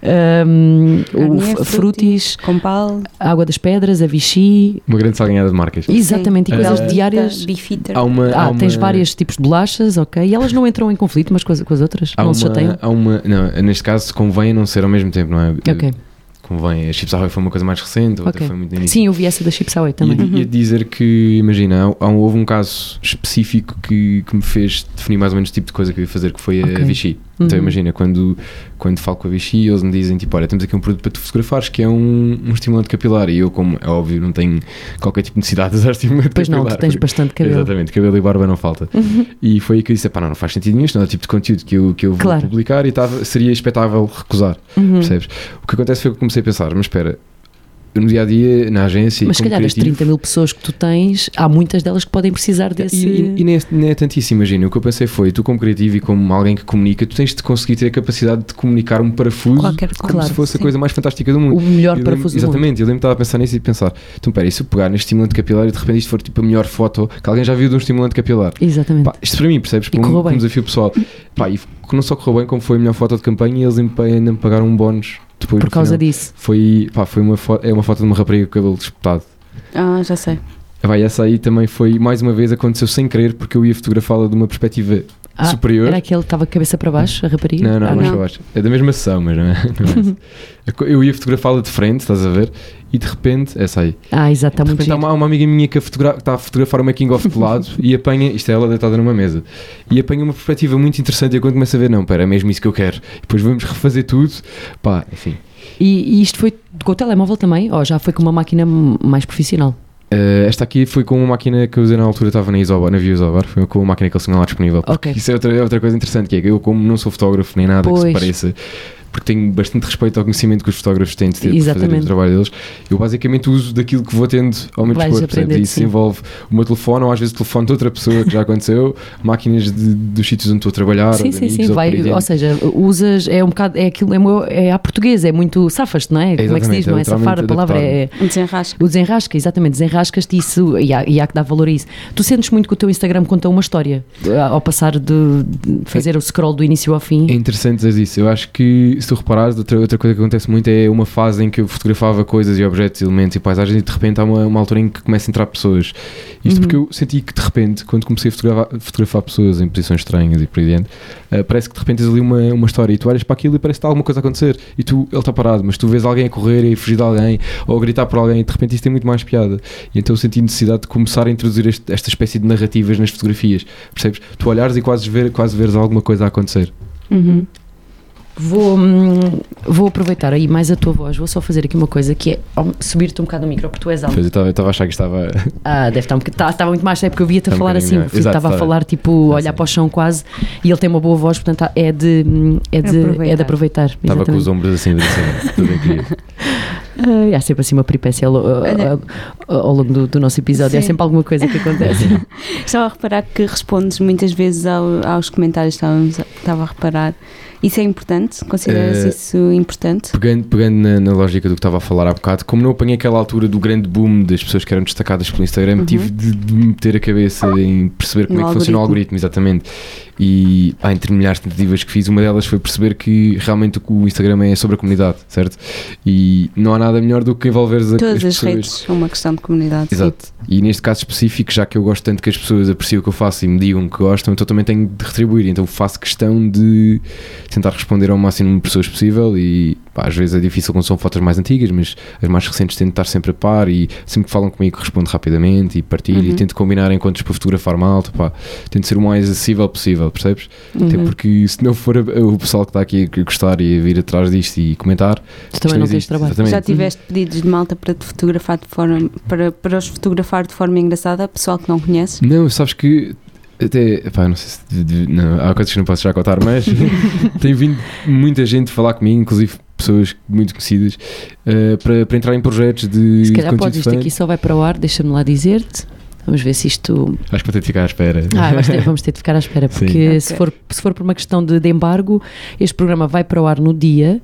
um, o Garnier, f- Frutis. frutis, Compal. a Água das Pedras, a Vichy, Uma grande salganhada de marcas. exatamente, e Sim. coisas Ah, diárias. Beefeater. Há uma, Ah, há uma, tens vários tipos de bolachas, ok, e elas não entram em conflito umas com as, com as outras? Há Não uma, se chateiam? há uma, não, neste caso convém não ser ao mesmo tempo, não é? Ok, Convém. A Chips Ahoy foi uma coisa mais recente, a outra ok. foi muito no início. Sim, eu vi essa da Chips Ahoy também. Ia, ia dizer que, imagina, há, há um- houve um caso específico que, que me fez definir mais ou menos o tipo de coisa que eu ia fazer, que foi a Ok. Vichy. Então Uhum. imagina, quando, quando falo com a Vichy, eles me dizem tipo, olha, temos aqui um produto para tu fotografares que é um, um estimulante capilar, e eu, como é óbvio, não tenho qualquer tipo de necessidade de usar estimulante Pois não, capilar. tu tens bastante cabelo. Exatamente, cabelo e barba não falta. Uhum. E foi aí que eu disse, pá, não, não faz sentido nenhum, isto não é o tipo de conteúdo que eu, que eu vou Claro. publicar, e tava, seria expectável recusar, Uhum. percebes? O que acontece foi que eu comecei a pensar, mas espera, eu no dia a dia, na agência, Mas se como calhar as criativo, trinta mil pessoas que tu tens, há muitas delas que podem precisar desse... E, e, e nem, é, nem é tanto isso, imagina. O que eu pensei foi: tu, como criativo e como alguém que comunica, tu tens de conseguir ter a capacidade de comunicar um parafuso Qualquer como Claro, se fosse sim. a coisa mais fantástica do mundo. O melhor Eu parafuso lembro, do mundo. exatamente, eu lembro que estava a pensar nisso e pensar: então, pera, e se eu pegar neste estimulante capilar e de repente isto for tipo a melhor foto que alguém já viu de um estimulante capilar? Exatamente. Pá, isto para mim, percebes? E Como, correu como bem. desafio pessoal. Pá, e não só correu bem, como foi a melhor foto de campanha, e eles ainda me pagaram um bónus depois. Por no causa final. disso. Foi, pá, foi uma foto, é uma foto de uma rapariga com o cabelo disputado. Ah, já sei. Vai, essa aí também foi, mais uma vez, aconteceu sem querer, porque eu ia fotografá-la de uma perspectiva Ah, superior. Era aquele que estava de cabeça para baixo, a rapariga? Não, não, Ah, mas não. eu acho. É da mesma sessão, mas não é. Não é. Eu ia fotografá-la de frente, estás a ver? E de repente, essa aí. Ah, exato, está De muito repente há giro. uma, há uma amiga minha que a fotogra- está a fotografar o making of de lado e apanha, isto é ela deitada numa mesa, e apanha uma perspectiva muito interessante. E eu quando começo a ver, não, pera, é mesmo isso que eu quero. E depois vamos refazer tudo. Pá, enfim. E, e isto foi com o telemóvel também? Ou já foi com uma máquina m- mais profissional? Uh, esta aqui foi com uma máquina que eu usei na altura, estava na Isobar, na Via Isobar, foi com uma máquina que eles tinham lá disponível. Ok. Isso é outra, é outra coisa interessante, que é que eu, como não sou fotógrafo nem nada que Pois. se pareça, porque tenho bastante respeito ao conhecimento que os fotógrafos têm de ter para fazer o trabalho deles. Eu basicamente uso daquilo que vou tendo ao meu dispor, percebes? E isso envolve o meu telefone, ou às vezes o telefone de outra pessoa que já aconteceu, máquinas de, dos sítios onde estou a trabalhar. Sim, sim, sim, vai, ou seja, usas, é um bocado, é aquilo, é, é à portuguesa, é muito safas-te, não é? é Como é que se diz, não é? Safar, a palavra é. O desenrasca. O desenrasca, exatamente, desenrascas-te isso e há, e há que dar valor a isso. Tu sentes muito que o teu Instagram conta uma história ao passar de, de fazer o scroll do início ao fim? É interessante dizer isso. Eu acho que, se tu reparares, outra, outra coisa que acontece muito é uma fase em que eu fotografava coisas e objetos, elementos e paisagens e de repente há uma, uma altura em que começa a entrar pessoas. Isto uhum. porque eu senti que de repente, quando comecei a fotografar, fotografar pessoas em posições estranhas e por aí dentro, uh, parece que de repente tens ali uma, uma história e tu olhas para aquilo e parece que está alguma coisa a acontecer e tu, ele está parado, mas tu vês alguém a correr e a fugir de alguém ou a gritar por alguém e de repente isto tem muito mais piada. E então eu senti necessidade de começar a introduzir este, esta espécie de narrativas nas fotografias, percebes? Tu olhares e quase, ver, quase veres alguma coisa a acontecer. Uhum. Vou, hum, vou aproveitar aí mais a tua voz. Vou só fazer aqui uma coisa que é subir-te um bocado no micro, porque tu és alto. Pois eu estava a achar que estava. Ah, deve estar um bocadinho. Estava muito mais, é porque eu via-te a falar assim. Estava a falar tipo, ah, olhar sim. para o chão quase. E ele tem uma boa voz, portanto é de, é de, aproveitar. É de aproveitar. Estava com os ombros assim, de cima. Tudo incrível. Uh, há sempre assim uma peripécia ao, ao, ao longo do, do nosso episódio. Sim. Há sempre alguma coisa que acontece. Estava a reparar que respondes muitas vezes ao, aos comentários. Estava, estava a reparar. Isso é importante? Consideras uh, isso importante? Pegando, pegando na, na lógica do que estava a falar há bocado, como não apanhei aquela altura do grande boom das pessoas que eram destacadas pelo Instagram, uhum. tive de, de meter a cabeça em perceber como no é que algoritmo. funciona o algoritmo, exatamente. E pá, entre milhares de tentativas que fiz, uma delas foi perceber que realmente o Instagram é sobre a comunidade, certo? E não há nada melhor do que envolveres a, Todas as pessoas. Todas as redes são uma questão de comunidade. Exato. Sim. E neste caso específico, já que eu gosto tanto que as pessoas apreciem o que eu faço e me digam que gostam, então também tenho de retribuir. Então faço questão de tentar responder ao máximo de pessoas possível e pá, às vezes é difícil quando são fotos mais antigas, mas as mais recentes tento estar sempre a par e sempre que falam comigo respondo rapidamente e partilho uhum. e tento combinar encontros para fotografar malta, pá, tento ser o mais acessível possível, percebes? Uhum. Até porque se não for o pessoal que está aqui a gostar e a vir atrás disto e comentar, tu também não tens trabalho. Exatamente. Já tiveste pedidos de malta para te fotografar de forma, para, para os fotografar de forma engraçada, pessoal que não conheces? Não, sabes que até, pá, não sei se de, de, não, há coisas que não posso já contar, mas tem vindo muita gente falar comigo, inclusive pessoas muito conhecidas, uh, para, para entrar em projetos de se calhar de podes, isto aqui só vai para o ar, deixa-me lá dizer-te. Vamos ver se isto... Acho que vou ter de ficar à espera. Ah, vamos ter, vamos ter de ficar à espera, porque okay. se, for, se for por uma questão de, de embargo, este programa vai para o ar no dia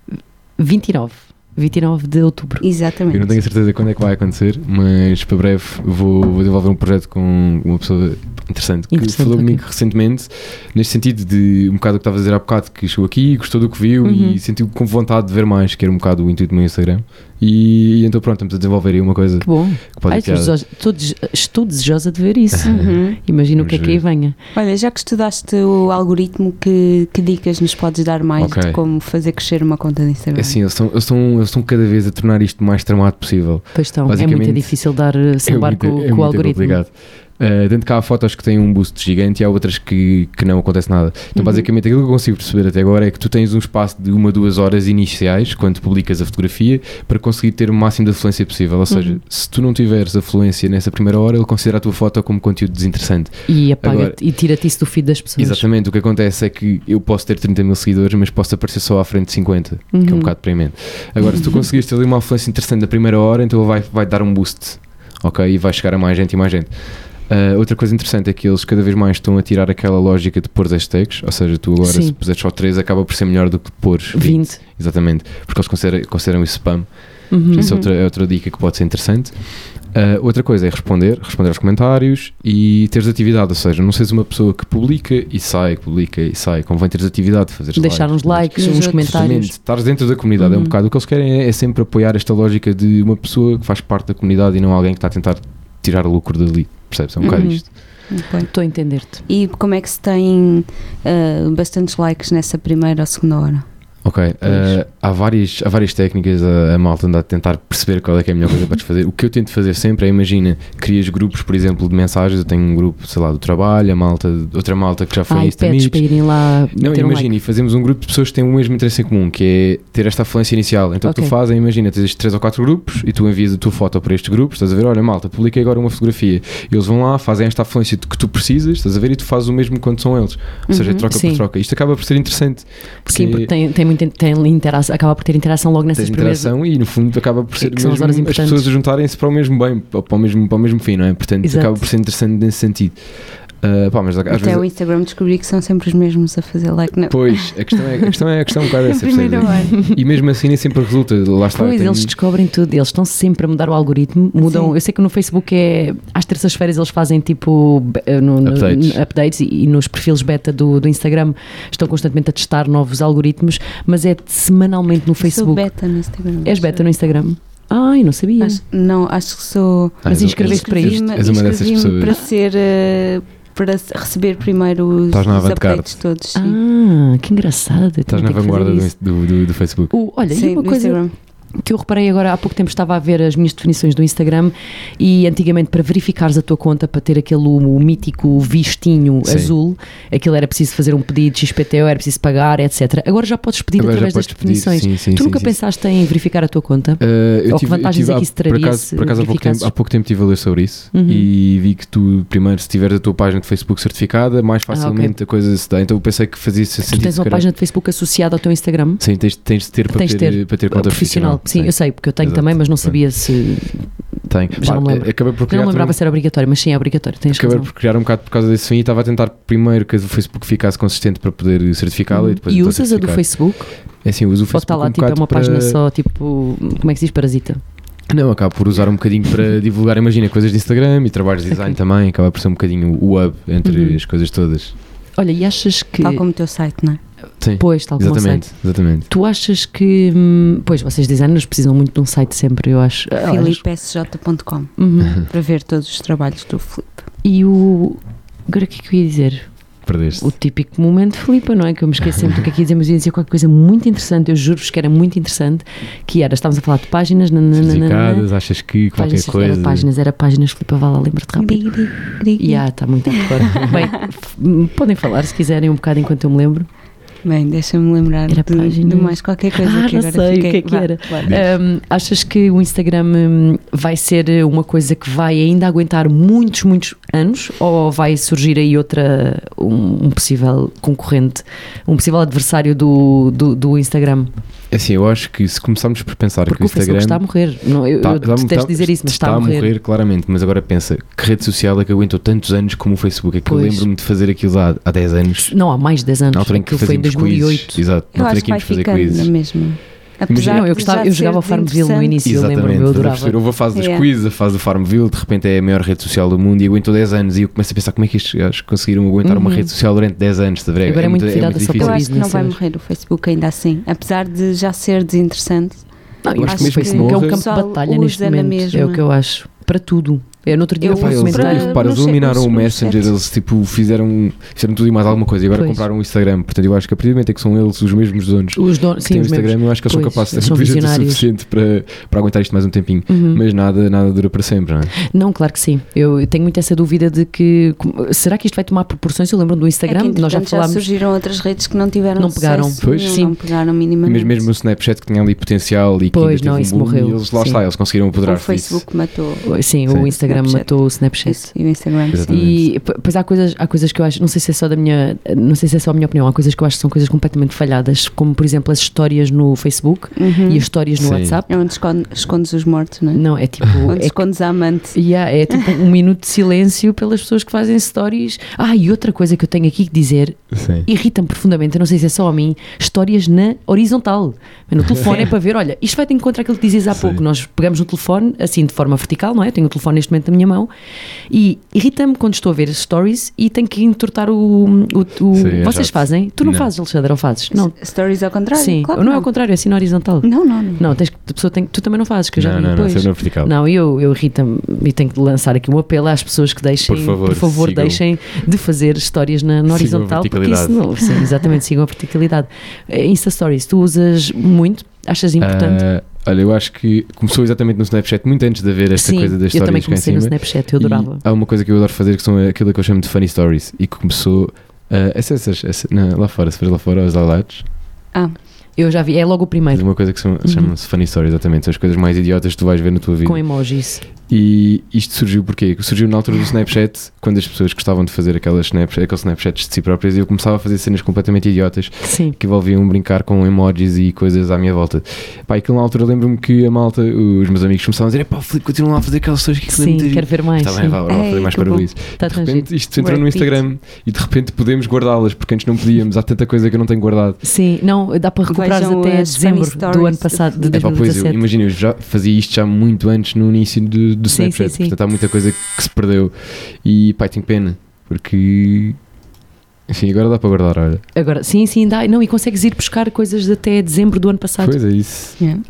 vinte e nove. vinte e nove de outubro. Exatamente. Eu não tenho a certeza quando é que vai acontecer, mas para breve vou, vou desenvolver um projeto com uma pessoa interessante, que interessante, falou okay. comigo recentemente, neste sentido de um bocado o que estava a dizer há bocado, que chegou aqui, gostou do que viu uhum. e sentiu com vontade de ver mais, que era um bocado o intuito do meu Instagram. E, e então pronto, estamos a desenvolver aí uma coisa que bom. Que pode Ai, estou, estou desejosa de ver isso. Uhum. Imagino o que é que aí venha. Olha, já que estudaste o algoritmo, que, que dicas nos podes dar mais okay. de como fazer crescer uma conta de Instagram? É assim, eles estão, eles, estão, eles estão cada vez a tornar isto o mais tramado possível. Pois estão, é muito difícil dar sambar é com, é com o algoritmo. Complicado. Uh, dentro de cá há fotos que têm um boost gigante e há outras que, que não acontece nada. Então, uhum. basicamente, aquilo que eu consigo perceber até agora é que tu tens um espaço de uma, duas horas iniciais, quando publicas a fotografia, para conseguir ter o máximo de afluência possível. Ou seja, uhum. se tu não tiveres afluência nessa primeira hora, ele considera a tua foto como conteúdo desinteressante. E apaga-te e tira-te isso do feed das pessoas. Exatamente. O que acontece é que eu posso ter trinta mil seguidores, mas posso aparecer só à frente de cinquenta, uhum. que é um bocado premente. Agora, se tu conseguires ter ali uma afluência interessante na primeira hora, então ele vai, vai dar um boost, ok? E vai chegar a mais gente e mais gente. Uh, outra coisa interessante é que eles cada vez mais estão a tirar aquela lógica de pôr hashtags, ou seja, tu agora Sim. se puseres só três acaba por ser melhor do que pôr vinte. vinte. Exatamente, porque eles consideram, consideram isso spam. Uhum. Isso é outra, é outra dica que pode ser interessante. Uh, outra coisa é responder, responder aos comentários e teres atividade, ou seja, não seres uma pessoa que publica e sai, publica e sai, convém teres atividade, fazer deixar likes, uns likes, uns comentários. Estares dentro da comunidade, uhum. é um bocado o que eles querem é, é sempre apoiar esta lógica de uma pessoa que faz parte da comunidade e não alguém que está a tentar tirar lucro dali, percebes? É um uhum. bocado isto. Okay. Estou a entender-te. E como é que se tem uh, bastantes likes nessa primeira ou segunda hora? Ok, uh, há, várias, há várias técnicas, a, a malta anda a tentar perceber qual é que é a melhor coisa para fazer. O que eu tento fazer sempre é, imagina, crias grupos, por exemplo, de mensagens. Eu tenho um grupo, sei lá, do trabalho, a malta, outra malta que já foi ah, em Instagram. para irem lá. Não, imagina, um like. E fazemos um grupo de pessoas que têm o mesmo interesse em comum, que é ter esta afluência inicial. Então okay. o que tu fazes é, imagina, tens estes três ou quatro grupos e tu envias a tua foto para estes grupos, estás a ver, olha malta, publiquei agora uma fotografia. Eles vão lá, fazem esta afluência que tu precisas, estás a ver, e tu fazes o mesmo quando são eles. Ou seja, uhum, troca sim. por troca. Isto acaba por ser interessante. Porque sim, porque tem, tem muito tem, tem interação, acaba por ter interação logo nessas Tens primeiras... interação e no fundo acaba por ser que são as mesmo horas as importantes. pessoas a juntarem-se para o mesmo bem, para o mesmo, para o mesmo fim, não é? Portanto, Exato. acaba por ser interessante nesse sentido. Uh, pá, mas às Até vezes... o Instagram descobri que são sempre os mesmos a fazer like. Não. Pois, a questão é a questão é a questão é um bocado essa, Primeiro percebes? E mesmo assim nem sempre resulta, lá está. Pois, tem- eles descobrem tudo, eles estão sempre a mudar o algoritmo, mudam, Sim. eu sei que no Facebook é, às terças-feiras eles fazem tipo be- no, no, Updates. no- updates e, e nos perfis beta do, do Instagram estão constantemente a testar novos algoritmos, mas é semanalmente no Eu sou Facebook. beta no Instagram. És beta no Instagram? Ai, não sabia. Acho, não, acho que sou. Ah, Mas és- inscreveste para és- isto? És uma dessas Inscrevi-me pessoas. para ser. eh, para se- receber primeiro os, Estás na os avant-garde. updates todos. Sim. Ah, que engraçado. eu Estás também na tenho que fazer vanguarda isso. do, do, do Facebook. O- olha, Sim, e uma no coisa Instagram. que eu reparei agora, há pouco tempo estava a ver as minhas definições do Instagram e antigamente para verificares a tua conta, para ter aquele o mítico vistinho Sim. azul, aquilo era preciso fazer um pedido de X P T O, era preciso pagar, etcétera. Agora já podes pedir Agora já através das podes pedir, definições. sim, sim, tu sim, nunca sim. pensaste em verificar a tua conta? Uh, eu Ou que tive, eu vantagens tive é que há- isso traria por acaso, se por acaso há, pouco tempo, verificasses? há pouco tempo estive a ler sobre isso Uhum. e vi que tu primeiro, se tiveres a tua página de Facebook certificada, mais facilmente a coisa se dá. Então eu pensei que fazia Tu sentido. tens se uma calhar. página de Facebook associada ao teu Instagram? Sim, tens, tens de ter para Tens de ter, ter. para ter conta Profissional. Sim, eu sei, porque eu tenho Exato. também, mas não Sim. sabia se... Tem. Já Pá, não me lembro. Acabei por Eu criar não lembrava também- se era obrigatório, mas sim, é obrigatório. Tens Acabei razão. por criar um bocado por causa desse fim e estava a tentar primeiro que o Facebook ficasse consistente para poder certificá-la Uhum. e depois E então usas a do certificar. Facebook? É assim, eu uso o Ou Facebook está lá, um tipo, é bocado uma para... página só, tipo, como é que se diz, parasita? Não, acabo por usar um bocadinho para divulgar, imagina, coisas de Instagram e trabalhos de design também, acaba por ser um bocadinho o hub entre Uhum. as coisas todas. Olha, e achas que... Tal como o teu site, não é? Sim, Pois, tal como o exatamente, site. exatamente. Tu achas que... hum, Pois, vocês designers precisam muito de um site sempre, eu acho. Ah, filipe s j ponto com Uhum. para ver todos os trabalhos do Filipe. E o... Agora o que é que eu ia dizer? Perdeste. O típico momento Filipe, não é? Que eu me esqueço sempre do que é que ia dizer, mas ia dizer qualquer coisa muito interessante, eu juro-vos que era muito interessante, que era, estávamos a falar de páginas, nananana, Certificadas, achas que qualquer páginas, coisa... era páginas, era páginas, Filipe, vá lá, lembra-te rápido. E ah, está muito agora. Bem, f- podem falar se quiserem um bocado enquanto eu me lembro. Bem, deixa-me lembrar Era de, páginas. de mais qualquer coisa Ah, que já agora sei, fiquei. o que é que Vá, era? bora. Um, achas que o Instagram hum, vai ser uma coisa que vai ainda aguentar muitos, muitos anos ou vai surgir aí outra, um, um possível concorrente, um possível adversário do, do, do Instagram? É assim, eu acho que se começarmos por pensar Porque que o o Facebook Instagram... está a morrer. Não, eu, Tá- eu tá- detesto tá- dizer isso, mas está, a morrer. claramente, mas agora pensa, que rede social é que aguentou tantos anos como o Facebook? É que Pois. eu lembro-me de fazer aquilo há, há dez anos, Não, há mais de dez anos. na altura em que Aquilo foi em fazíamos dois mil e quizzes. oito. Exato, Eu na altura acho que vai que íamos fazer ficando quizzes. na mesma. Apesar Não, eu, de gostava, já eu jogava o ser Farmville no desinteressante. início, eu lembro-me, eu estás a adorava. perceber? Houve a fase das Yeah. quizzes, a fase do Farmville, de repente é a maior rede social do mundo e aguentou dez anos e eu começo a pensar como é que estes gajos conseguiram aguentar uma Uhum. rede social durante dez anos, estás a ver? Agora é muito virada só difícil. para Eu o acho que não business, vai eu morrer o Facebook ainda assim, apesar de já ser desinteressante. Não, eu acho acho que que o mesmo que Facebook é um morra- campo de Pessoal batalha neste usa na momento. É o mesma. que eu acho. Para tudo. Eu no outro dia Eu ouvi um Pá, eles, uso para- comentário. repara, eles no eliminaram chat- o no Messenger, chat. eles tipo, fizeram, fizeram tudo e mais alguma coisa e agora Pois. compraram o Instagram. Portanto, eu acho que a partir do momento em que são eles os mesmos donos Os donos, que têm sim, o os Instagram, mesmos. eu acho que eles são Pois, capazes de eles ser são inteligentes o visionários. suficiente para, para aguentar isto mais um tempinho. Uhum. Mas nada, nada dura para sempre, não é? Não, claro que sim. Eu tenho muito essa dúvida de que como- será que isto vai tomar proporções? Eu lembro do Instagram, é que, nós já entretanto, já falámos. surgiram outras redes que não tiveram Não pegaram. sucesso Pois. nenhum, Sim. não pegaram E minimamente. mesmo, mesmo o Snapchat que tinha ali potencial e que Pois, ainda teve não, um isso boom, morreu. e eles, lá Sim. está, eles conseguiram o apoderar-se disso. Facebook matou Sim, Sim. o Instagram Snapchat. matou o Snapchat. isso, e o Instagram. sim. Exatamente. E p- pois há coisas, há coisas que eu acho, não sei se é só da minha, não sei se é só a minha opinião, há coisas que eu acho que são coisas completamente falhadas, como por exemplo as histórias no Facebook Uhum. e as histórias no Sim. WhatsApp. É onde esconde- escondes os mortos, não é? Não, é tipo, Onde é, escondes a amante. yeah, é tipo um minuto de silêncio pelas pessoas que fazem stories. Ah, e outra coisa que eu tenho aqui que dizer, Sim. irrita-me profundamente, eu não sei se é só a mim, histórias na horizontal. No telefone é para ver, olha, isto vai de encontro àquilo que dizias há Sim. pouco. Nós pegamos no telefone, assim, de forma vertical, não é? Eu tenho o telefone neste momento na minha mão e irrita-me quando estou a ver as stories e tenho que entortar o. o, o- Sim, vocês exato. fazem? Tu não, Não. fazes, Alexandre, ou fazes? Não. Stories ao contrário? Sim, Claro ou não que é ao contrário, é assim na horizontal. Não, não, não. Não, tens, que- a pessoa tem, tu também não fazes, que eu já Não, vi não, não, depois. ser no vertical. Não, eu, eu irrita-me e tenho que lançar aqui um apelo às pessoas que deixem, Por favor, sigam. deixem de fazer histórias na, na Sigam a horizontal, porque isso verticalidade. não, sim, exatamente, sigam a verticalidade. Eh, Insta Stories, tu usas muito? Achas importante? Ah, olha, eu acho que começou exatamente no Snapchat, muito antes de haver esta Sim, coisa das eu também stories cá em comecei no cima. Snapchat, eu adorava. E há uma coisa que eu adoro fazer que são aquilo que eu chamo de funny stories e que começou. Uh, essas, essas, essa- não, lá fora, se fores lá fora, aos highlights. Ah, Eu já vi, é logo o Mas primeiro, uma coisa que se chama-se funny story, exatamente. São as coisas mais idiotas que tu vais ver na tua vida. com emojis. E isto surgiu porquê? Surgiu na altura do Snapchat, quando as pessoas gostavam de fazer aquelas Snapchat, aqueles Snapchats de si próprias, e eu começava a fazer cenas completamente idiotas Sim. que envolviam brincar com emojis e coisas à minha volta. Pá, e aquilo na altura lembro-me que a malta, os meus amigos começavam a dizer: pá, Filipe, continuam lá a fazer aquelas coisas que Sim, quero ver mais. Está bem, vá, vá fazer Ei, mais que para bom. isso. Tá De tão repente giro. isto entrou no Brad Pitt. Instagram e de repente podemos guardá-las, porque antes não podíamos. Há tanta coisa que eu não tenho guardado. Sim, não, dá para recuperar Vejam até as dezembro funny do ano stories passado, de de- É pá, pois eu dois mil e dezassete. imagino, eu já fazia isto já muito antes no início do, do Sim, Snapchat, sim, sim. portanto há muita coisa que se perdeu e pá, tenho pena, porque enfim, agora dá para guardar, olha. Agora, sim, sim, dá. Não, e consegues ir buscar coisas de até dezembro do ano passado. Pois é isso. Yeah.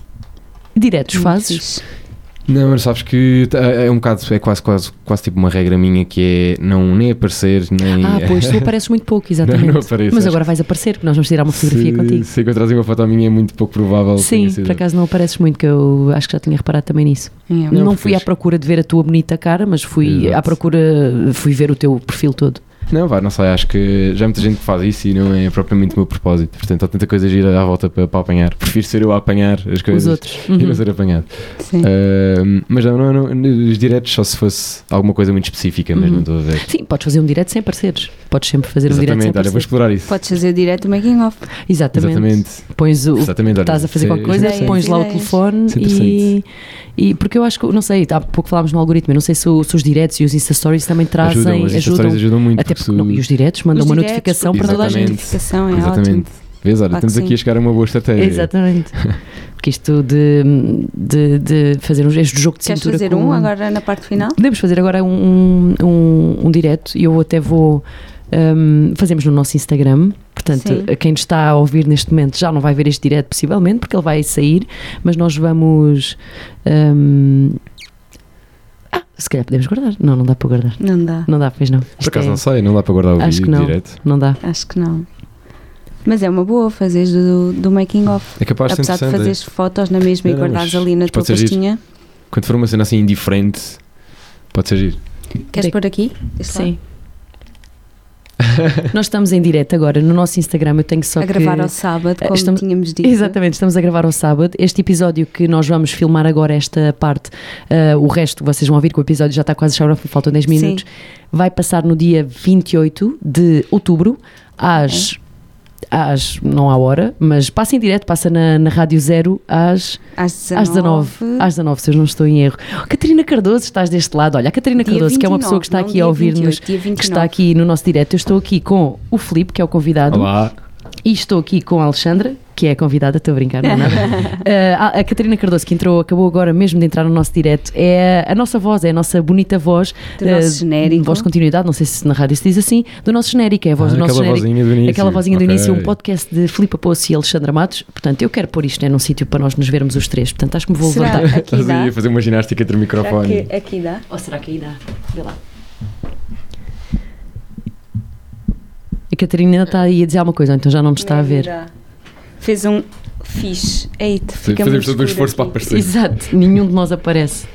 Diretos Muito fazes? fixe. Não, mas sabes que tá- é um bocado, é quase, quase, quase tipo uma regra minha que é não nem aparecer, nem. Ah, pois, tu apareces muito pouco, exatamente. Não, não apareço, Mas acho agora vais aparecer, porque nós vamos tirar uma fotografia se, contigo. Se encontrares uma foto minha é muito pouco provável. que Sim, tenha sido. por acaso não apareces muito, que eu acho que já tinha reparado também nisso. Yeah. Não, Não, fui pois. à procura de ver a tua bonita cara, mas fui Exato. à procura, fui ver o teu perfil todo. Não, vai, não sei, acho que já há muita gente que faz isso e não é propriamente o meu propósito. Portanto, há tanta coisa gira à volta para, para apanhar. Prefiro ser eu a apanhar as coisas Os outros. e Uhum. não ser apanhado. Sim. Uh, mas não, não, não, os diretos só se fosse alguma coisa muito específica, mas Uhum. não estou a ver. Sim, podes fazer um direto sem apareceres. Podes sempre fazer um direto sem Exatamente, olha, vou aparecer. explorar isso. Podes fazer direto o making of. Exatamente. Exatamente. Pões o, Exatamente, olha, estás a fazer isso é- qualquer coisa, ideias, pões lá o ideias. telefone Isso é e, e porque eu acho que, não sei, há pouco falámos no algoritmo, eu não sei se, o- se os diretos e os Insta Stories também trazem, Ajudam, as Insta ajudam, Stories ajudam muito. até porque porque, não, e os se- diretos mandam Os uma diretos, notificação para toda a Exatamente. gente. Notificação é Exatamente. ótimo. Vês, olha, Claro que estamos aqui sim. a chegar a uma boa estratégia. Exatamente. Porque isto de, de, de fazer um este jogo de Queres cintura fazer com... um agora na parte final? Podemos fazer agora um, um, um direto e eu até vou. Um, fazemos no nosso Instagram, portanto, Sim. a quem nos está a ouvir neste momento já não vai ver este direto possivelmente, porque ele vai sair, mas nós vamos. um, ah, se calhar podemos guardar. Não, não dá para guardar. Não dá. Não dá, pois não. Por Isto acaso é- não sei, não dá para guardar o Acho vídeo que não. direto. Não dá. Acho que não. Mas é uma boa fazeres do, do making of. É capaz de ser Apesar de interessante. fazeres fotos na mesma Não, e não, guardares mas ali na tua pode ser giro. pastinha. Quando for uma cena assim indiferente, pode ser giro. Queres Onde é pôr aqui? Este lado? Sim. Nós estamos em direto agora no nosso Instagram. Eu tenho só A que... gravar ao sábado, como estamos- tínhamos dito. Exatamente, estamos a gravar ao sábado. Este episódio que nós vamos filmar agora, esta parte, uh, o resto vocês vão ouvir que o episódio já está quase a chegar, faltam dez minutos. Sim. Vai passar no dia vinte e oito de outubro, às. às não à hora, mas passa em direto, passa na, na Rádio Zero às, Às às dezanove. dezanove. Às dezanove, se eu não estou em erro. Catarina Cardoso, estás deste lado. Olha, a Catarina Dia Cardoso, que é uma vinte e pessoa que está nove, aqui não, a dia ouvir-nos, vinte e oito, dia vinte e que está nove. aqui no nosso direto. Eu estou aqui com o Filipe, que é o convidado. Olá. E estou aqui com a Alexandra, que é a convidada, estou a brincar, não é nada. Uh, a, a Catarina Cardoso, que entrou, acabou agora mesmo de entrar no nosso direto, é a, a nossa voz, é a nossa bonita voz. Do nosso uh, genérico. Voz de continuidade, não sei se na rádio se diz assim, do nosso genérico, é a voz Ah, do nosso aquela genérico. vozinha do início. Aquela vozinha do Ok. início, um podcast de Filipe Poço e Alexandra Matos. Portanto, eu quero pôr isto né, num sítio para nós nos vermos os três. Portanto, acho que me vou Será? levantar. Aqui Estás dá? aí a fazer uma ginástica entre o microfone. Será que aqui dá? Ou será que aí dá? Vê lá. A Catarina ainda está aí a dizer alguma coisa, ou então já não nos está a ver. Dá. Fez um fixe. Eita, fica Fazemos muito todo o escuro esforço para aqui. aparecer. Exato, nenhum de nós aparece.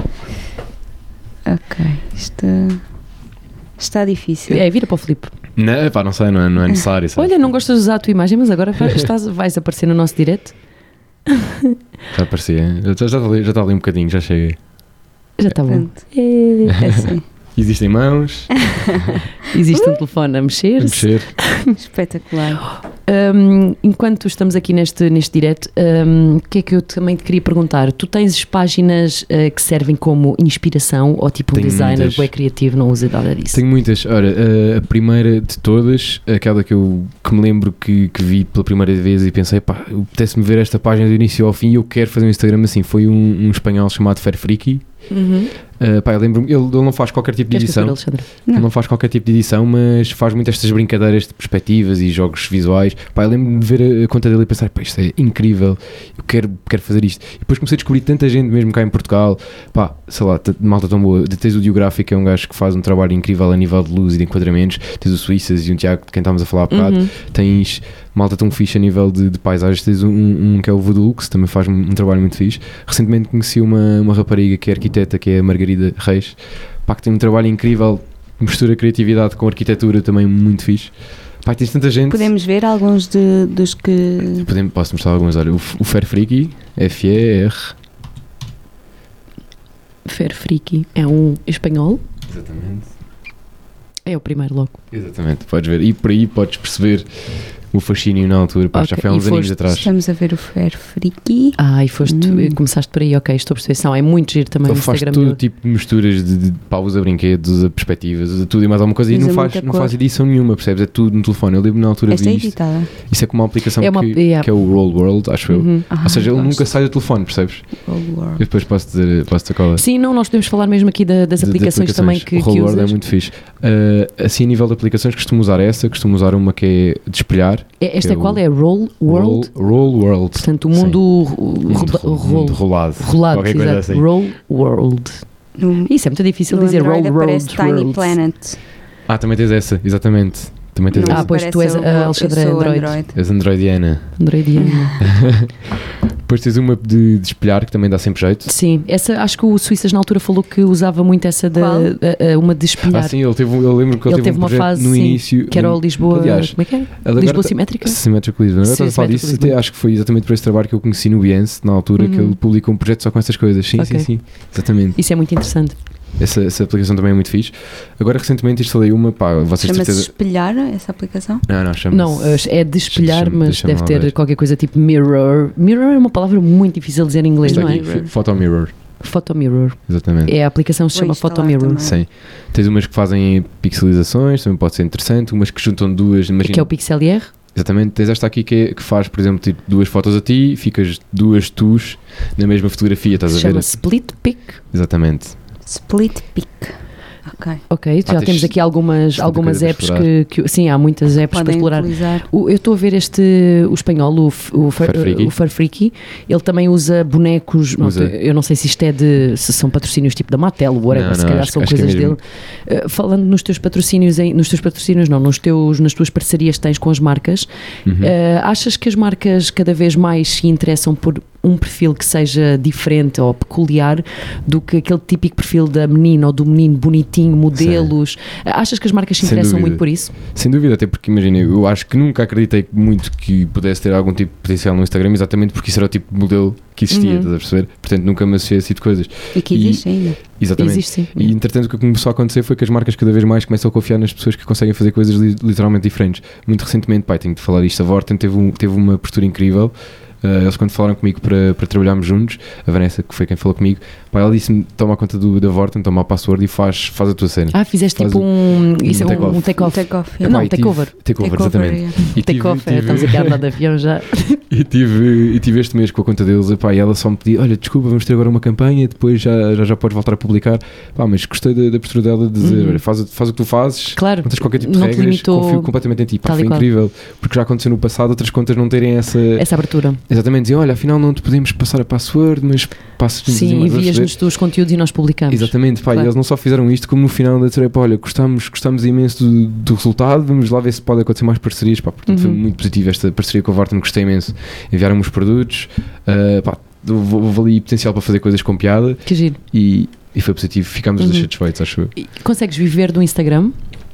Ok, isto está difícil. É, vira para o Filipe. Não, pá, não sei, não é, não é necessário. sabe? Olha, não gostas de usar a tua imagem, mas agora vai- estás, vais aparecer no nosso direto. Já aparecia. Já, já, está ali, já está ali um bocadinho, já cheguei. Já está bom. Pronto. É, Assim, Existem mãos, existe um telefone a a mexer. mexer. espetacular. Um, enquanto estamos aqui neste, neste direto, um, o que é que eu também te queria perguntar? Tu tens páginas uh, que servem como inspiração ou tipo um Tenho designer muitas. bem criativo não usa nada disso? Tenho muitas. Ora, a, a primeira de todas, aquela que eu que me lembro que, que vi pela primeira vez e pensei, pá, apetece-me ver esta página do início ao fim e eu quero fazer um Instagram assim. Foi um, um espanhol chamado Ferfriki. Uhum. Uh, pá, eu lembro-me, ele, ele não faz qualquer tipo de Queres que eu edição. fale, Alexandra? Não. Ele não faz qualquer tipo de edição, mas faz muito estas brincadeiras de perspectivas e jogos visuais. Pá, eu lembro-me de ver a, a conta dele e pensar, pá, isto é incrível, eu quero, quero fazer isto. E depois comecei a descobrir tanta gente mesmo cá em Portugal, pá, sei lá, t- malta tão boa. Tens o Geográfico, é um gajo que faz um trabalho incrível a nível de luz e de enquadramentos. Tens o Suíças e o Tiago, de quem estávamos a falar há bocado. Uhum. Tens malta tão fixe a nível de, de paisagens. Tens um, um que é o Voodoo, que também faz um, um trabalho muito fixe. Recentemente conheci uma, uma rapariga que é arquiteta, que é a Margarida Reis, pá, que tem um trabalho incrível, mistura criatividade com arquitetura também muito fixe. Pá, tens tanta gente. Podemos ver alguns de, dos que... Podemos, posso mostrar alguns, olha, o, o Ferfriki, F E R. Ferfriki é um espanhol. Exatamente. É o primeiro logo. Exatamente, podes ver. E por aí podes perceber o fascínio na altura, pá, Okay, já foi há uns e aninhos foste- atrás. Estamos a ver o Ferfriki. Ah, e foste, Hum. começaste por aí, ok, estou a perceber. Não, é muito giro também Ele o faz Instagram todo dele. tipo de misturas de, de pá, usa brinquedos, usa perspectivas, usa tudo e mais alguma coisa. E Usa não faz, muita não cor. faz edição nenhuma, percebes? É tudo no telefone. Eu lembro na altura Esta é vi isto. editada. Isso é como uma aplicação É uma- que, yeah. que é o Roll World, acho eu. Uhum. Ah, Ou seja, ele gosto. nunca sai do telefone, percebes? Roll Eu World. depois posso dizer, posso dizer qual é. Sim, não, nós podemos falar mesmo aqui da- das De- de aplicações, também que, O Roll que World usas. é muito fixe. Uh, assim, a nível de aplicações, costumo usar essa, costumo usar uma que é de espelhar. É, esta que é é o qual? É Roll World? Roll, Roll World. Portanto, o mundo Mundo roda- ro- rol- mundo rolado. rolado, Qualquer coisa exato. assim. Roll World. No, Isso é muito difícil no dizer. Roll Android aparece World. Tiny Worlds. Planet. Ah, também tens essa, exatamente. Também tens Não Ah, essa. pois tu és aparece a o- Alexandra eu sou Android. Android. És androidiana. Androidiana. Depois tens uma de, de espelhar, que também dá sempre jeito. Sim, essa acho que o Suíças na altura falou que usava muito essa de, Qual? a- a- uma de espelhar. Ah, sim, ele teve, um- eu lembro que ele, Ele teve um uma projeto fase, no sim, início. que era o Lisboa. Aliás, como é que era? ele agora Lisboa tá- Simétrica? Symmetrical Lisbon. Agora Sim, estás a falar disso, Symmetrical até acho que foi exatamente por esse trabalho que eu conheci no Behance, na altura, que Uhum. ele publicou um projeto só com essas coisas. Sim, Ok. sim, sim. Exatamente. Isso é muito interessante. Essa, essa aplicação também é muito fixe. Agora, recentemente, instalei uma, pá, vocês de Chama-se certeza. Espelhar essa aplicação? Não, não, chama-se. Não, é de espelhar, Deixa-me- mas deixa-me deve lá ter ver. qualquer coisa tipo mirror. Mirror é uma palavra muito difícil de dizer em inglês, Isto não é? aqui, Photo Mirror. Photo mirror. Exatamente. É a aplicação se Vou chama instalar Photo mirror. também. Sim. Tens umas que fazem pixelizações, também pode ser interessante. Umas que juntam duas, imagina. Que é o Pixel R. Exatamente. Tens esta aqui que, é, que faz, por exemplo, tipo, duas fotos a ti, ficas duas tus na mesma fotografia, estás Se a ver? chama Split Pic. Exatamente. Split Pic. Ok. Ok, Ah, já tens- temos aqui algumas, tanta algumas coisa para apps explorar. que, que. Sim, há muitas apps para Podem explorar. utilizar. O- eu estou a ver este, o espanhol, o, F- o, Far- Farfriki. o Farfriki, ele também usa bonecos, não, Usa. eu não sei se isto é de, se são patrocínios tipo da Mattel, whatever, Não, se não, calhar acho- são acho que é coisas mesmo. dele. Uh, falando nos teus patrocínios, em, nos teus patrocínios não, nos teus, nas tuas parcerias que tens com as marcas, Uhum. uh, achas que as marcas cada vez mais se interessam por um perfil que seja diferente ou peculiar do que aquele típico perfil da menina ou do menino bonitinho, modelos? Uh, Achas que as marcas se Sem interessam dúvida. muito por isso? Sem dúvida, até porque imagina, eu acho que nunca acreditei muito que pudesse ter algum tipo de potencial no Instagram, exatamente porque isso era o tipo de modelo que existia, Uhum. estás a perceber? Portanto, nunca me associei a esse tipo de coisas. E que E- existe ainda. Exatamente. Existe sim. E entretanto o que começou a acontecer foi que as marcas cada vez mais começam a confiar nas pessoas que conseguem fazer coisas li- literalmente diferentes. Muito recentemente, pai, tenho de falar disto, a Vorten teve, um, teve uma postura incrível. Uh, eles quando falaram comigo para, para trabalharmos juntos, a Vanessa, que foi quem falou comigo, pá, ela disse-me, toma conta do, da Vorten, toma a password e faz, faz a tua cena. Ah, fizeste Faz tipo um. Isso é um, take-off. um take-off. Take-off. Não, Epá, e tive- takeover. Takeover, Takeover, exatamente. yeah. E tive- Take-off, é, tive- estamos aqui a andar de avião já. E tive, e tive este mês com a conta deles, epá, e ela só me pediu, olha, desculpa, vamos ter agora uma campanha, depois já, já, já podes voltar a publicar. Pá, mas gostei da, da postura dela de dizer, Uhum. olha, faz, faz o que tu fazes, Claro, não tens qualquer tipo de não te regras, limitou confio completamente em ti. Pá, tal e foi qual. incrível, porque já aconteceu no passado outras contas não terem essa... essa abertura. Exatamente, diziam, olha, afinal não te podemos passar a password, mas passas-nos Sim, e-mails a envias-nos tu os conteúdos e nós publicamos. Exatamente, pá, Claro. e eles não só fizeram isto, como no final da dizer, pá, olha, gostamos, gostamos imenso do, do resultado, vamos lá ver se pode acontecer mais parcerias, pá, portanto foi Uhum. muito positivo esta parceria com a Vorten, gostei imenso. Enviaram-me os produtos, uh, pá, houve ali potencial para fazer coisas com piada Que giro. e, e foi positivo, ficámos os dois Uhum. satisfeitos, acho eu. E consegues viver do Instagram?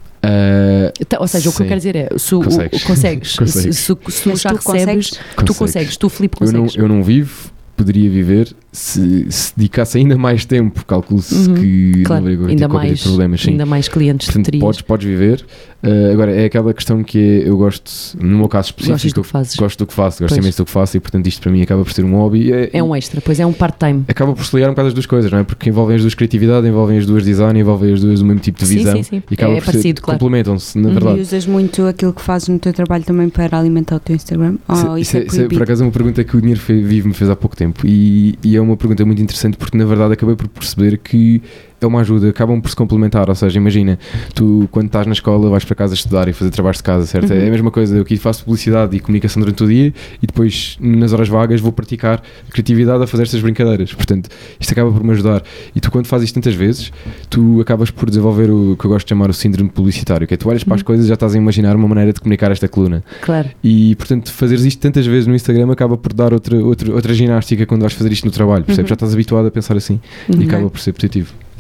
Uh, Tá, Ou seja, o que eu Sim. quero dizer é, se o- Consegues. o- consegues, Consegues. Se, se, se tu Mas já tu recebes, consegues? tu consegues, tu Filipe eu, não, consegues. eu não vivo, poderia viver se, se dedicasse ainda mais tempo, calculo-se Uhum. que Claro, não haveria ainda qualquer tipo mais, de problemas, sim. ainda mais clientes Portanto, terias. podes, podes viver. Uh, agora, é aquela questão que é, eu gosto, no meu caso específico, Gostas do que fazes. gosto do que faço, gosto Pois. imenso do que faço e, portanto, isto para mim acaba por ser um hobby. É, É um extra, pois é um part-time. acaba por se ligar um bocado as duas coisas, não é? Porque envolvem as duas criatividade, envolvem as duas design, envolvem as duas o mesmo tipo de Sim, visão. sim, sim. E acaba É por parecido, ser, claro. complementam-se, na Uhum. verdade. E usas muito aquilo que fazes no teu trabalho também para alimentar o teu Instagram? Isso, Oh, isso isso é é, isso é, por proibido. acaso é uma pergunta que o Dinheiro Fe- Vivo me fez há pouco tempo e, e é uma pergunta muito interessante porque na verdade acabei por perceber que é uma ajuda, acabam por se complementar, ou seja, imagina, tu quando estás na escola vais para casa estudar e fazer trabalhos de casa, certo? Uhum. É a mesma coisa, eu aqui faço publicidade e comunicação durante o dia e depois nas horas vagas vou praticar criatividade a fazer estas brincadeiras, portanto isto acaba por me ajudar e tu quando fazes isto tantas vezes, tu acabas por desenvolver o que eu gosto de chamar o síndrome publicitário, que é tu olhas para as Uhum. coisas e já estás a imaginar uma maneira de comunicar esta coluna. Claro. E, portanto, fazeres isto tantas vezes no Instagram acaba por dar outra, outra, outra ginástica quando vais fazer isto no trabalho, percebes? Uhum. Já estás habituado a pensar assim Uhum. e acaba por ser positivo.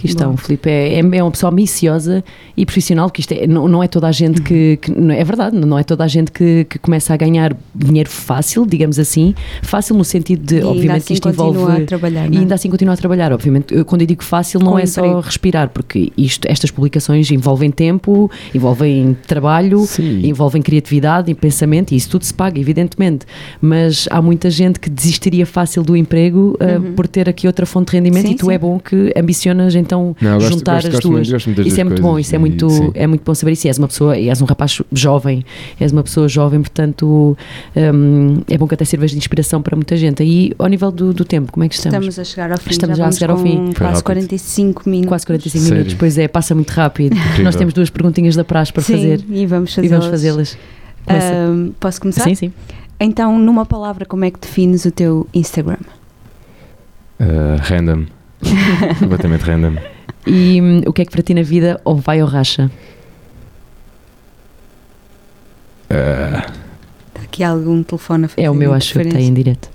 aqui estão. Bom. O Filipe é, é, é uma pessoa ambiciosa e profissional, que isto é, não, não é toda a gente que, que não, é verdade, não é toda a gente que, que começa a ganhar dinheiro fácil, digamos assim, fácil no sentido de, E ainda obviamente, assim que isto envolve... continua a trabalhar, E não é? ainda assim continua a trabalhar, obviamente. Eu, quando eu digo fácil, não Com é só emprego. respirar, porque isto, estas publicações envolvem tempo, envolvem trabalho, Sim. envolvem criatividade e pensamento, e isso tudo se paga, evidentemente. Mas há muita gente que desistiria fácil do emprego uh, Uhum. por ter aqui outra fonte de rendimento, Sim, e tu sim. é bom que ambicionas então Não, eu gosto- juntar gosto- as gosto duas. muito- gosto muito das Isso é duas muito bom, coisas isso é e- muito, sim. é muito bom saber isso. E és uma pessoa, e és um rapaz jovem, és uma pessoa jovem, portanto um, é bom que até sirvas de inspiração para muita gente. Aí, ao nível do, do tempo, como é que estamos? Estamos a chegar ao fim. Estamos já a vamos chegar ao com fim. Foi Quase rápido. quarenta e cinco minutos. Quase quarenta e cinco Sério? minutos, pois é, passa muito rápido. Incrível. Nós temos duas perguntinhas da praxe para Sim, fazer e vamos e fazê-las. vamos fazê-las. Começa. Ahm, posso começar? Sim, sim. Então, numa palavra, como é que defines o teu Instagram? Uh, random. Completamente random. E hum, o que é que para ti na vida ou vai ou racha? Uh, Aqui há algum telefone a fazer É o meu, acho que interferência? tem em direto.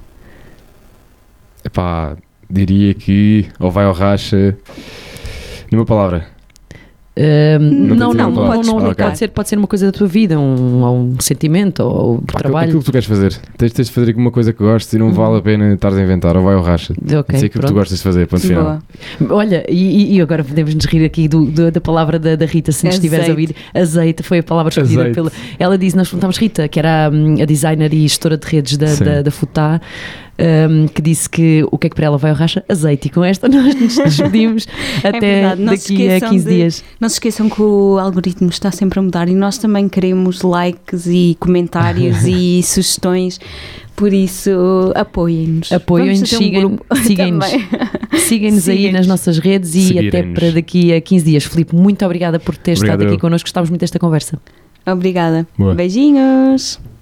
epá, diria que ou vai ou racha. Numa palavra. Hum, Não não, tem não, tempo não, para- não, Ah, ok. pode, ser, pode ser uma coisa da tua vida, um, ou um sentimento, ou Pá, trabalho. aquilo que tu queres fazer. Tens, tens de fazer uma coisa que gostes e não Uhum. vale a pena estares a inventar. Ou vai ou racha. Ok, Isso é aquilo que tu pronto. gostas de fazer. Ponto final. Boa. Olha, e, e agora podemos nos rir aqui do, do- da palavra da, da Rita, se nos estiveres a ouvir. Azeite foi a palavra escolhida Azeite. pela. Ela disse, nós perguntámos Rita, que era hum, a designer e gestora de redes da, Sim. da, da Futá, hum, que disse que o que é que para ela vai ao racha? Azeite. E com esta nós nos despedimos até verdade, não se daqui a esqueçam quinze de- dias. Não se esqueçam que o algoritmo está sempre a mudar e nós também queremos likes e comentários e sugestões, por isso apoiem-nos. Apoiem-nos, Vamos fazer um sigam- grupo sigam-nos. também. Sigam-nos aí Sigam-nos. nas nossas redes e até Seguirem-nos. para daqui a quinze dias. Filipe, muito obrigada por ter Obrigado estado aqui eu. connosco. Gostávamos muito desta conversa. Obrigada. Boa. Beijinhos.